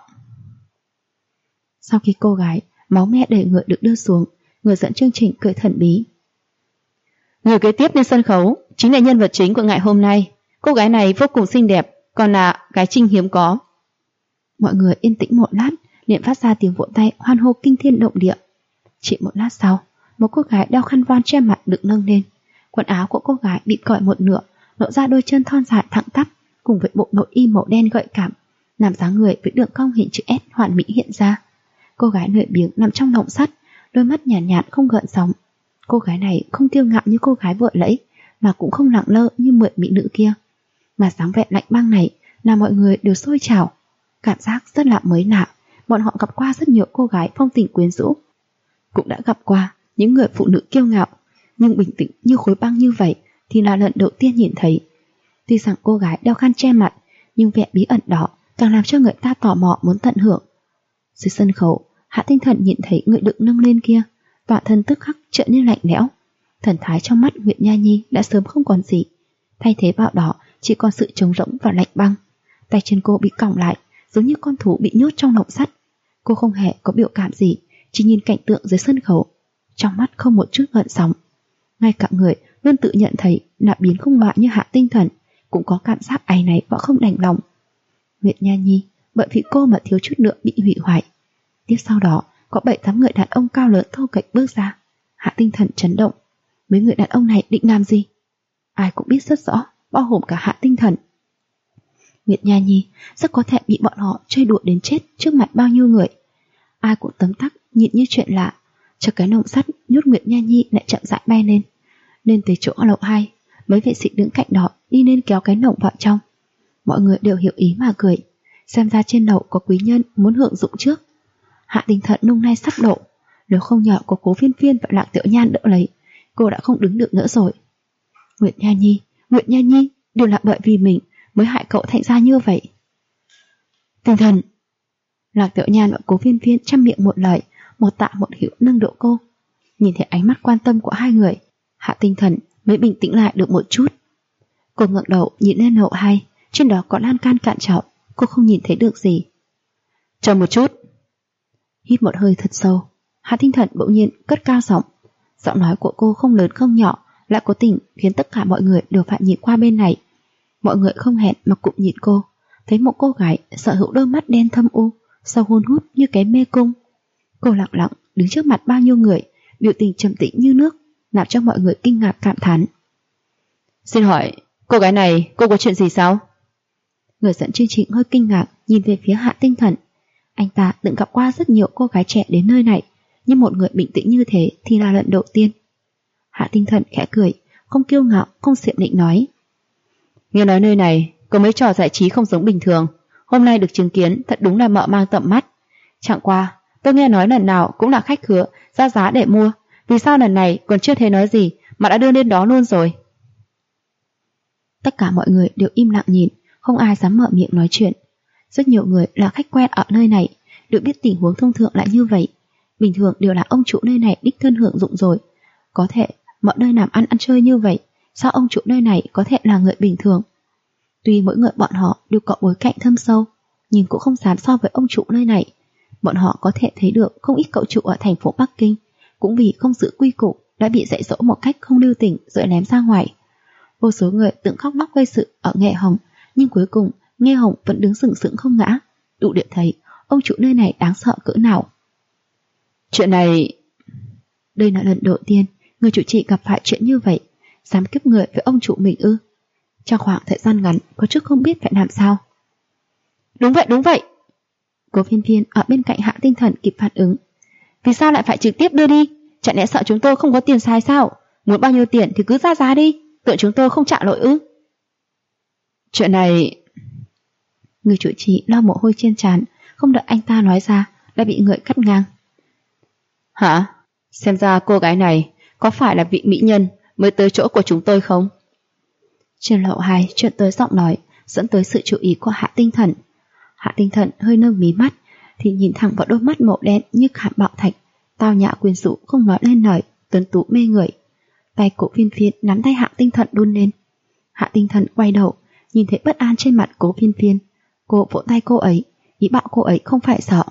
Sau khi cô gái máu me đầy người được đưa xuống, người dẫn chương trình cười thần bí. Người kế tiếp lên sân khấu chính là nhân vật chính của ngày hôm nay. Cô gái này vô cùng xinh đẹp, còn là gái trinh hiếm có. Mọi người yên tĩnh một lát, liền phát ra tiếng vỗ tay hoan hô kinh thiên động địa. Chỉ một lát sau, một cô gái đeo khăn voan che mặt được nâng lên. Quần áo của cô gái bị cởi một nửa, lộ ra đôi chân thon dài thẳng tắp, cùng với bộ nội y màu đen gợi cảm, làm dáng người với đường cong hình chữ S hoàn mỹ hiện ra. Cô gái lười biếng nằm trong lồng sắt, đôi mắt nhàn nhạt không gợn sóng. Cô gái này không kiêu ngạo như cô gái vợ lẫy, mà cũng không lẳng lơ như 10 mỹ nữ kia. Mà dáng vẻ lạnh băng này làm mọi người đều sôi trào. Cảm giác rất là mới lạ. Bọn họ gặp qua rất nhiều cô gái phong tình quyến rũ, cũng đã gặp qua những người phụ nữ kiêu ngạo, nhưng bình tĩnh như khối băng như vậy thì là lần đầu tiên nhìn thấy. Tuy rằng cô gái đeo khăn che mặt, nhưng vẻ bí ẩn đó càng làm cho người ta tò mò muốn tận hưởng. Dưới sân khấu, Hạ Tinh Thần nhìn thấy người được nâng lên kia, toàn thân tức khắc trở nên lạnh lẽo. Thần thái trong mắt Nguyệt Nha Nhi đã sớm không còn gì, thay thế vào đó chỉ còn sự trống rỗng và lạnh băng. Tay chân cô bị còng lại, giống như con thú bị nhốt trong lồng sắt. Cô không hề có biểu cảm gì, chỉ nhìn cảnh tượng dưới sân khấu, trong mắt không một chút gợn sóng. Ngay cả người luôn tự nhận thấy là biến không loại như Hạ Tinh Thần cũng có cảm giác áy náy và không đành lòng. Nguyệt Nha Nhi, bởi vì cô mà thiếu chút nữa bị hủy hoại. Tiếp sau đó, có 7-8 người đàn ông cao lớn thô kệch bước ra. Hạ Tinh Thần chấn động. Mấy người đàn ông này định làm gì? Ai cũng biết rất rõ, bao gồm cả Hạ Tinh Thần. Nguyệt Nha Nhi rất có thể bị bọn họ chơi đùa đến chết trước mặt bao nhiêu người. Ai cũng tấm tắc nhìn như chuyện lạ. Cho cái nòng sắt nhốt Nguyệt Nha Nhi lại chậm rãi bay lên. Lên tới chỗ lầu 2, mấy vệ sĩ đứng cạnh đó đi nên kéo cái nòng vào trong. Mọi người đều hiểu ý mà cười. Xem ra trên lầu có quý nhân muốn hưởng dụng trước. Hạ Tinh Thần nung nay sắp đổ. Nếu không nhờ có Cố Phiên Phiên và Lạc Tiểu Nhan đỡ lấy, cô đã không đứng được nữa rồi. Nguyệt Nha Nhi, đều là bởi vì mình mới hại cậu thành ra như vậy. Tinh Thần. Lạc Tiểu Nhan và Cố Phiên Phiên chăm miệng một lời, một tạ một hữu nâng độ cô. Nhìn thấy ánh mắt quan tâm của hai người, Hạ Tinh Thần mới bình tĩnh lại được một chút. Cô ngẩng đầu nhìn lên lầu 2, trên đó có lan can cạn trọng, cô không nhìn thấy được gì. Chờ một chút. Hít một hơi thật sâu, Hạ Tinh Thần bỗng nhiên cất cao giọng. Giọng nói của cô không lớn không nhỏ, lại cố tình khiến tất cả mọi người đều phải nhìn qua bên này. Mọi người không hẹn mà cũng nhìn cô, thấy một cô gái sở hữu đôi mắt đen thâm u, sâu hun hút như cái mê cung. Cô lặng lặng đứng trước mặt bao nhiêu người, biểu tình trầm tĩnh như nước, làm cho mọi người kinh ngạc cảm thán. Xin hỏi, cô gái này cô có chuyện gì sao? Người dẫn chương trình hơi kinh ngạc nhìn về phía Hạ Tinh Thần. Anh ta từng gặp qua rất nhiều cô gái trẻ đến nơi này, nhưng một người bình tĩnh như thế thì là lần đầu tiên. Hạ Tinh Thần khẽ cười, không kiêu ngạo, không xiểm định nói. Nghe nói nơi này có mấy trò giải trí không giống bình thường. Hôm nay được chứng kiến thật đúng là mở mang tầm mắt. Chẳng qua, tôi nghe nói lần nào cũng là khách khứa ra giá để mua. Vì sao lần này còn chưa thấy nói gì mà đã đưa lên đó luôn rồi? Tất cả mọi người đều im lặng nhìn, không ai dám mở miệng nói chuyện. Rất nhiều người là khách quen ở nơi này, được biết tình huống thông thường lại như vậy. Bình thường đều là ông chủ nơi này đích thân hưởng dụng rồi. Có thể mọi nơi làm ăn chơi như vậy, sao ông chủ nơi này có thể là người bình thường? Tuy mỗi người bọn họ đều có bối cảnh thâm sâu, nhưng cũng không dám so với ông chủ nơi này. Bọn họ có thể thấy được không ít cậu chủ ở thành phố Bắc Kinh cũng vì không giữ quy củ đã bị dạy dỗ một cách không lưu tình rồi ném ra ngoài. Vô số người từng khóc lóc gây sự ở Nghệ Hồng, nhưng cuối cùng Nghe Hồng vẫn đứng sừng sững không ngã, đủ để thấy ông chủ nơi này đáng sợ cỡ nào. Chuyện này... Đây là lần đầu tiên người chủ trì gặp phải chuyện như vậy, dám kiếp người với ông chủ mình ư? Trong khoảng thời gian ngắn có chút không biết phải làm sao. Đúng vậy. Cố Phiên Phiên ở bên cạnh Hạ Tinh Thần kịp phản ứng. Vì sao lại phải trực tiếp đưa đi? Chẳng lẽ sợ chúng tôi không có tiền xài sao? Muốn bao nhiêu tiền thì cứ ra giá đi, tưởng chúng tôi không trả nổi ư? Chuyện này... Người chủ trì lau mồ hôi trên trán, không đợi anh ta nói ra đã bị người cắt ngang. Hả? Xem ra cô gái này có phải là vị mỹ nhân mới tới chỗ của chúng tôi không? Trên lầu 2 chuyện tới giọng nói dẫn tới sự chú ý của Hạ Tinh Thần. Hạ Tinh Thần hơi nâng mí mắt thì nhìn thẳng vào đôi mắt màu đen như khảm bạo thạch, tao nhã quyến rũ không nói lên lời, tuấn tú mê người. Tay Cố Phiên Phiên nắm tay Hạ Tinh Thần đun lên. Hạ Tinh Thần quay đầu, nhìn thấy bất an trên mặt Cố Phiên Phiên. Cô vỗ tay cô ấy, ý bảo cô ấy không phải sợ.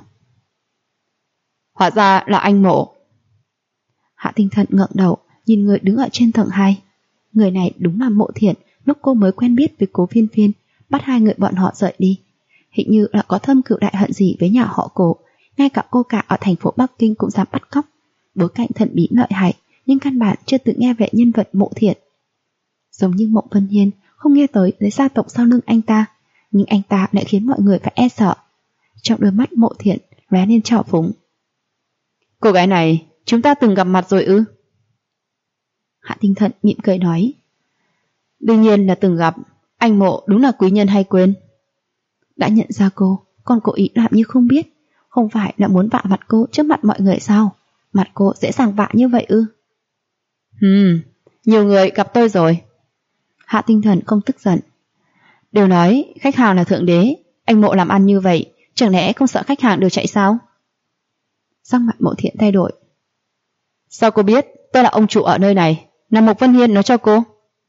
Hóa ra là anh Mộ. Hạ Tinh Thần ngẩng đầu, nhìn người đứng ở trên tầng 2. Người này đúng là Mộ Thiện, lúc cô mới quen biết với Cố Phiên Phiên, bắt hai người bọn họ rời đi. Hình như là có thâm cừu đại hận gì với nhà họ Cố, ngay cả cô cả ở thành phố Bắc Kinh cũng dám bắt cóc. Bối cảnh thần bí lợi hại, nhưng căn bản chưa từng nghe về nhân vật Mộ Thiện. Giống như Mộng Vân Hiên không nghe tới lấy gia tộc sau lưng anh ta, nhưng anh ta lại khiến mọi người phải e sợ. Trong đôi mắt Mộ Thiện lóe lên trào phúng. Cô gái này chúng ta từng gặp mặt rồi ư? Hạ Tinh Thần mỉm cười nói. Đương nhiên là từng gặp. Anh Mộ đúng là quý nhân hay quên. Đã nhận ra cô, còn cố ý làm như không biết. Không phải là muốn vạ mặt cô trước mặt mọi người sao? Mặt cô dễ dàng vạ như vậy ư? Nhiều người gặp tôi rồi. Hạ Tinh Thần không tức giận. Đều nói khách hàng là thượng đế, anh Mộ làm ăn như vậy, chẳng lẽ không sợ khách hàng đều chạy sao? Sắc mặt Mộ Thiện thay đổi. Sao cô biết tôi là ông chủ ở nơi này? Là Mộc Vân Hiên nói cho cô.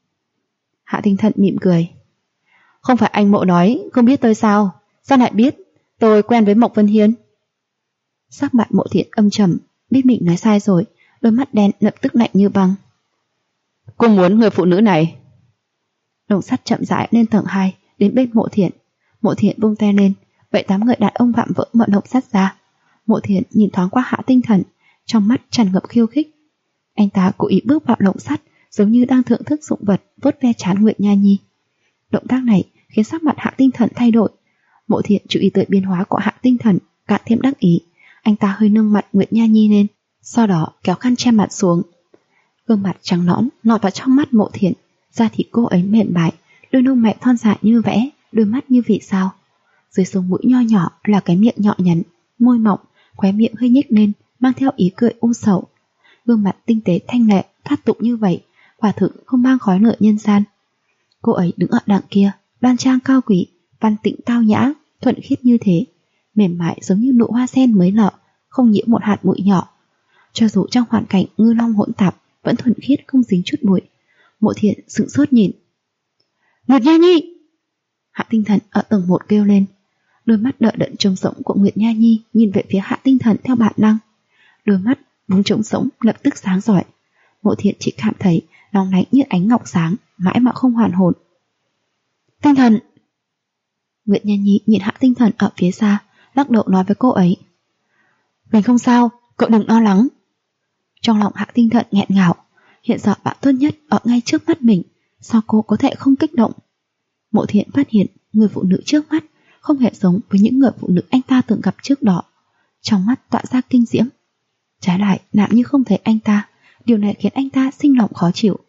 Hạ Tinh Thần mỉm cười. Không phải anh Mộ nói không biết tôi sao? Sao lại biết tôi quen với Mộc Vân Hiên? Sắc mặt Mộ Thiện âm trầm, biết mình nói sai rồi, đôi mắt đen lập tức lạnh như băng. Cô muốn người phụ nữ này? Lồng sắt chậm rãi lên tầng 2, đến bên Mộ Thiện. Mộ Thiện vung tay lên, 7-8 người đàn ông vạm vỡ mở lồng sắt ra. Mộ Thiện nhìn thoáng qua Hạ Tinh Thần, trong mắt tràn ngập khiêu khích. Anh ta cố ý bước vào lồng sắt, giống như đang thưởng thức dụng vật, vuốt ve trán Nguyệt Nha Nhi. Động tác này khiến sắc mặt Hạ Tinh Thần thay đổi. Mộ Thiện chú ý tới biến hóa của Hạ Tinh Thần, càng thêm đắc ý. Anh ta hơi nâng mặt Nguyệt Nha Nhi lên, sau đó kéo khăn che mặt xuống. Gương mặt trắng nõn lọt vào trong mắt Mộ Thiện, da thịt cô ấy mềm mại, đôi lông mày thon dài như vẽ, đôi mắt như vì sao. Dưới sống mũi nho nhỏ là cái miệng nhọn nhắn, môi mọng, khóe miệng hơi nhếch lên, mang theo ý cười u sầu. Gương mặt tinh tế thanh lệ, thoát tục như vậy, quả thực không mang khói lửa nhân gian. Cô ấy đứng ở đằng kia, đoan trang cao quý, văn tịnh tao nhã, thuận khiết như thế, mềm mại giống như nụ hoa sen mới nở, không nhiễm một hạt bụi nhỏ. Cho dù trong hoàn cảnh ngư long hỗn tạp, vẫn thuần khiết không dính chút bụi. Mộ Thiện sững sốt nhìn. Nguyệt Nha Nhi! Hạ Tinh Thần ở tầng 1 kêu lên. Đôi mắt đợi đẫn trống rỗng của Nguyệt Nha Nhi nhìn về phía Hạ Tinh Thần theo bản năng. Đôi mắt vốn trống rỗng lập tức sáng rọi. Mộ Thiện chỉ cảm thấy nóng lạnh như ánh ngọc sáng, mãi mà không hoàn hồn. Tinh Thần! Nguyệt Nha Nhi nhìn Hạ Tinh Thần ở phía xa, lắc đầu nói với cô ấy. Mình không sao, cậu đừng lo lắng. Trong lòng Hạ Tinh Thần nghẹn ngào, hiện giờ bạn tốt nhất ở ngay trước mắt mình, sao cô có thể không kích động? Mộ Thiện phát hiện người phụ nữ trước mắt không hề giống với những người phụ nữ anh ta từng gặp trước đó, trong mắt tỏa ra kinh diễm. Trái lại làm như không thấy anh ta, điều này khiến anh ta sinh lòng khó chịu.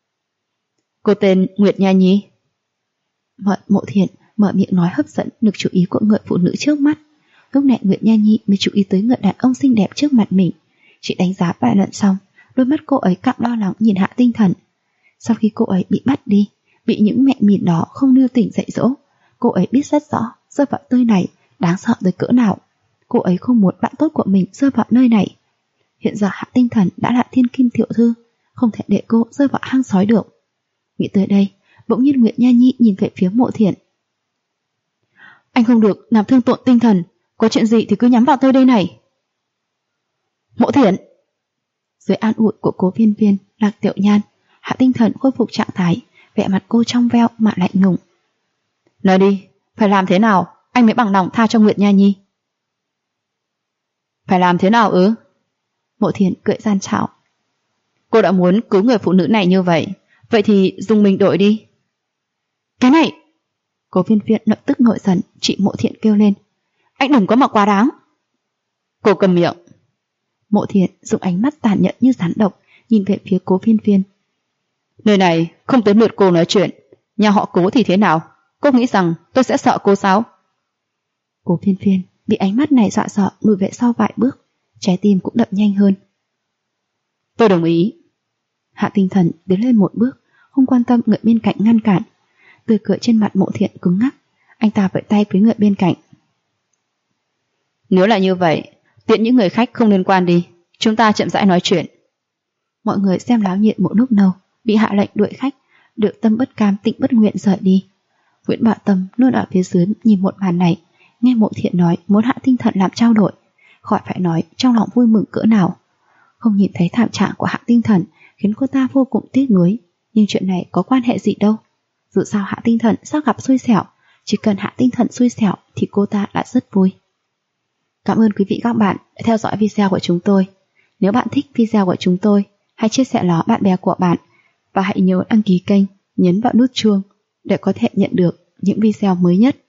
Cô tên Nguyệt Nha Nhi. Mộ Thiện mở miệng nói hấp dẫn được chú ý của người phụ nữ trước mắt. Lúc này Nguyệt Nha Nhi mới chú ý tới người đàn ông xinh đẹp trước mặt mình. Chị đánh giá vài lần xong, đôi mắt cô ấy càng lo lắng nhìn Hạ Tinh Thần. Sau khi cô ấy bị bắt đi, bị những mẹ mìn đó không lưu tình dạy dỗ, cô ấy biết rất rõ rơi vào nơi này đáng sợ tới cỡ nào. Cô ấy không muốn bạn tốt của mình rơi vào nơi này. Hiện giờ Hạ Tinh Thần đã là thiên kim tiểu thư, không thể để cô rơi vào hang sói được. Nghĩ tới đây, bỗng nhiên Nguyệt Nha Nhi nhìn về phía Mộ Thiện. Anh không được làm thương tổn Tinh Thần, có chuyện gì thì cứ nhắm vào tôi đây này. Mộ Thiện! Dưới an ủi của Cố Viên Viên, Lạc Tiểu Nhan, Hạ Tinh Thần khôi phục trạng thái, vẻ mặt cô trong veo mà lạnh lùng. Nói đi, phải làm thế nào anh mới bằng lòng tha cho Nguyệt Nha Nhi? Phải làm thế nào ư? Mộ Thiện cười gian trạo. Cô đã muốn cứu người phụ nữ này như vậy, vậy thì dùng mình đổi đi. Cái này! Cố Viên Viên lập tức nổi giận, chị Mộ Thiện kêu lên. Anh đừng có mà quá đáng. Cô cầm miệng. Mộ Thiện dùng ánh mắt tàn nhẫn như rắn độc nhìn về phía Cố Viên Viên. Nơi này không tới lượt cô nói chuyện, nhà họ Cố thì thế nào? Cô nghĩ rằng tôi sẽ sợ cô sao? Cố Viên Viên bị ánh mắt này dọa sợ lùi về sau vài bước, trái tim cũng đập nhanh hơn. Tôi đồng ý. Hạ Tinh Thần tiến lên một bước, không quan tâm người bên cạnh ngăn cản. Tươi cười trên mặt Mộ Thiện cứng ngắc, anh ta vẫy tay với người bên cạnh. Nếu là như vậy, tiện những người khách không liên quan đi, chúng ta chậm rãi nói chuyện. Mọi người xem láo nhiệt một lúc lâu, bị hạ lệnh đuổi khách, được tâm bất cam tịnh bất nguyện rời đi. Nguyễn Bảo Tâm luôn ở phía dưới nhìn một màn này, nghe Mộ Thiện nói muốn Hạ Tinh Thần làm trao đổi, khỏi phải nói trong lòng vui mừng cỡ nào. Không nhìn thấy thảm trạng của Hạ Tinh Thần khiến cô ta vô cùng tiếc nuối, nhưng chuyện này có quan hệ gì đâu. Dù sao Hạ Tinh Thần sao gặp xui xẻo, chỉ cần Hạ Tinh Thần xui xẻo thì cô ta đã rất vui. Cảm ơn quý vị các bạn đã theo dõi video của chúng tôi. Nếu bạn thích video của chúng tôi, hãy chia sẻ nó bạn bè của bạn và hãy nhớ đăng ký kênh, nhấn vào nút chuông để có thể nhận được những video mới nhất.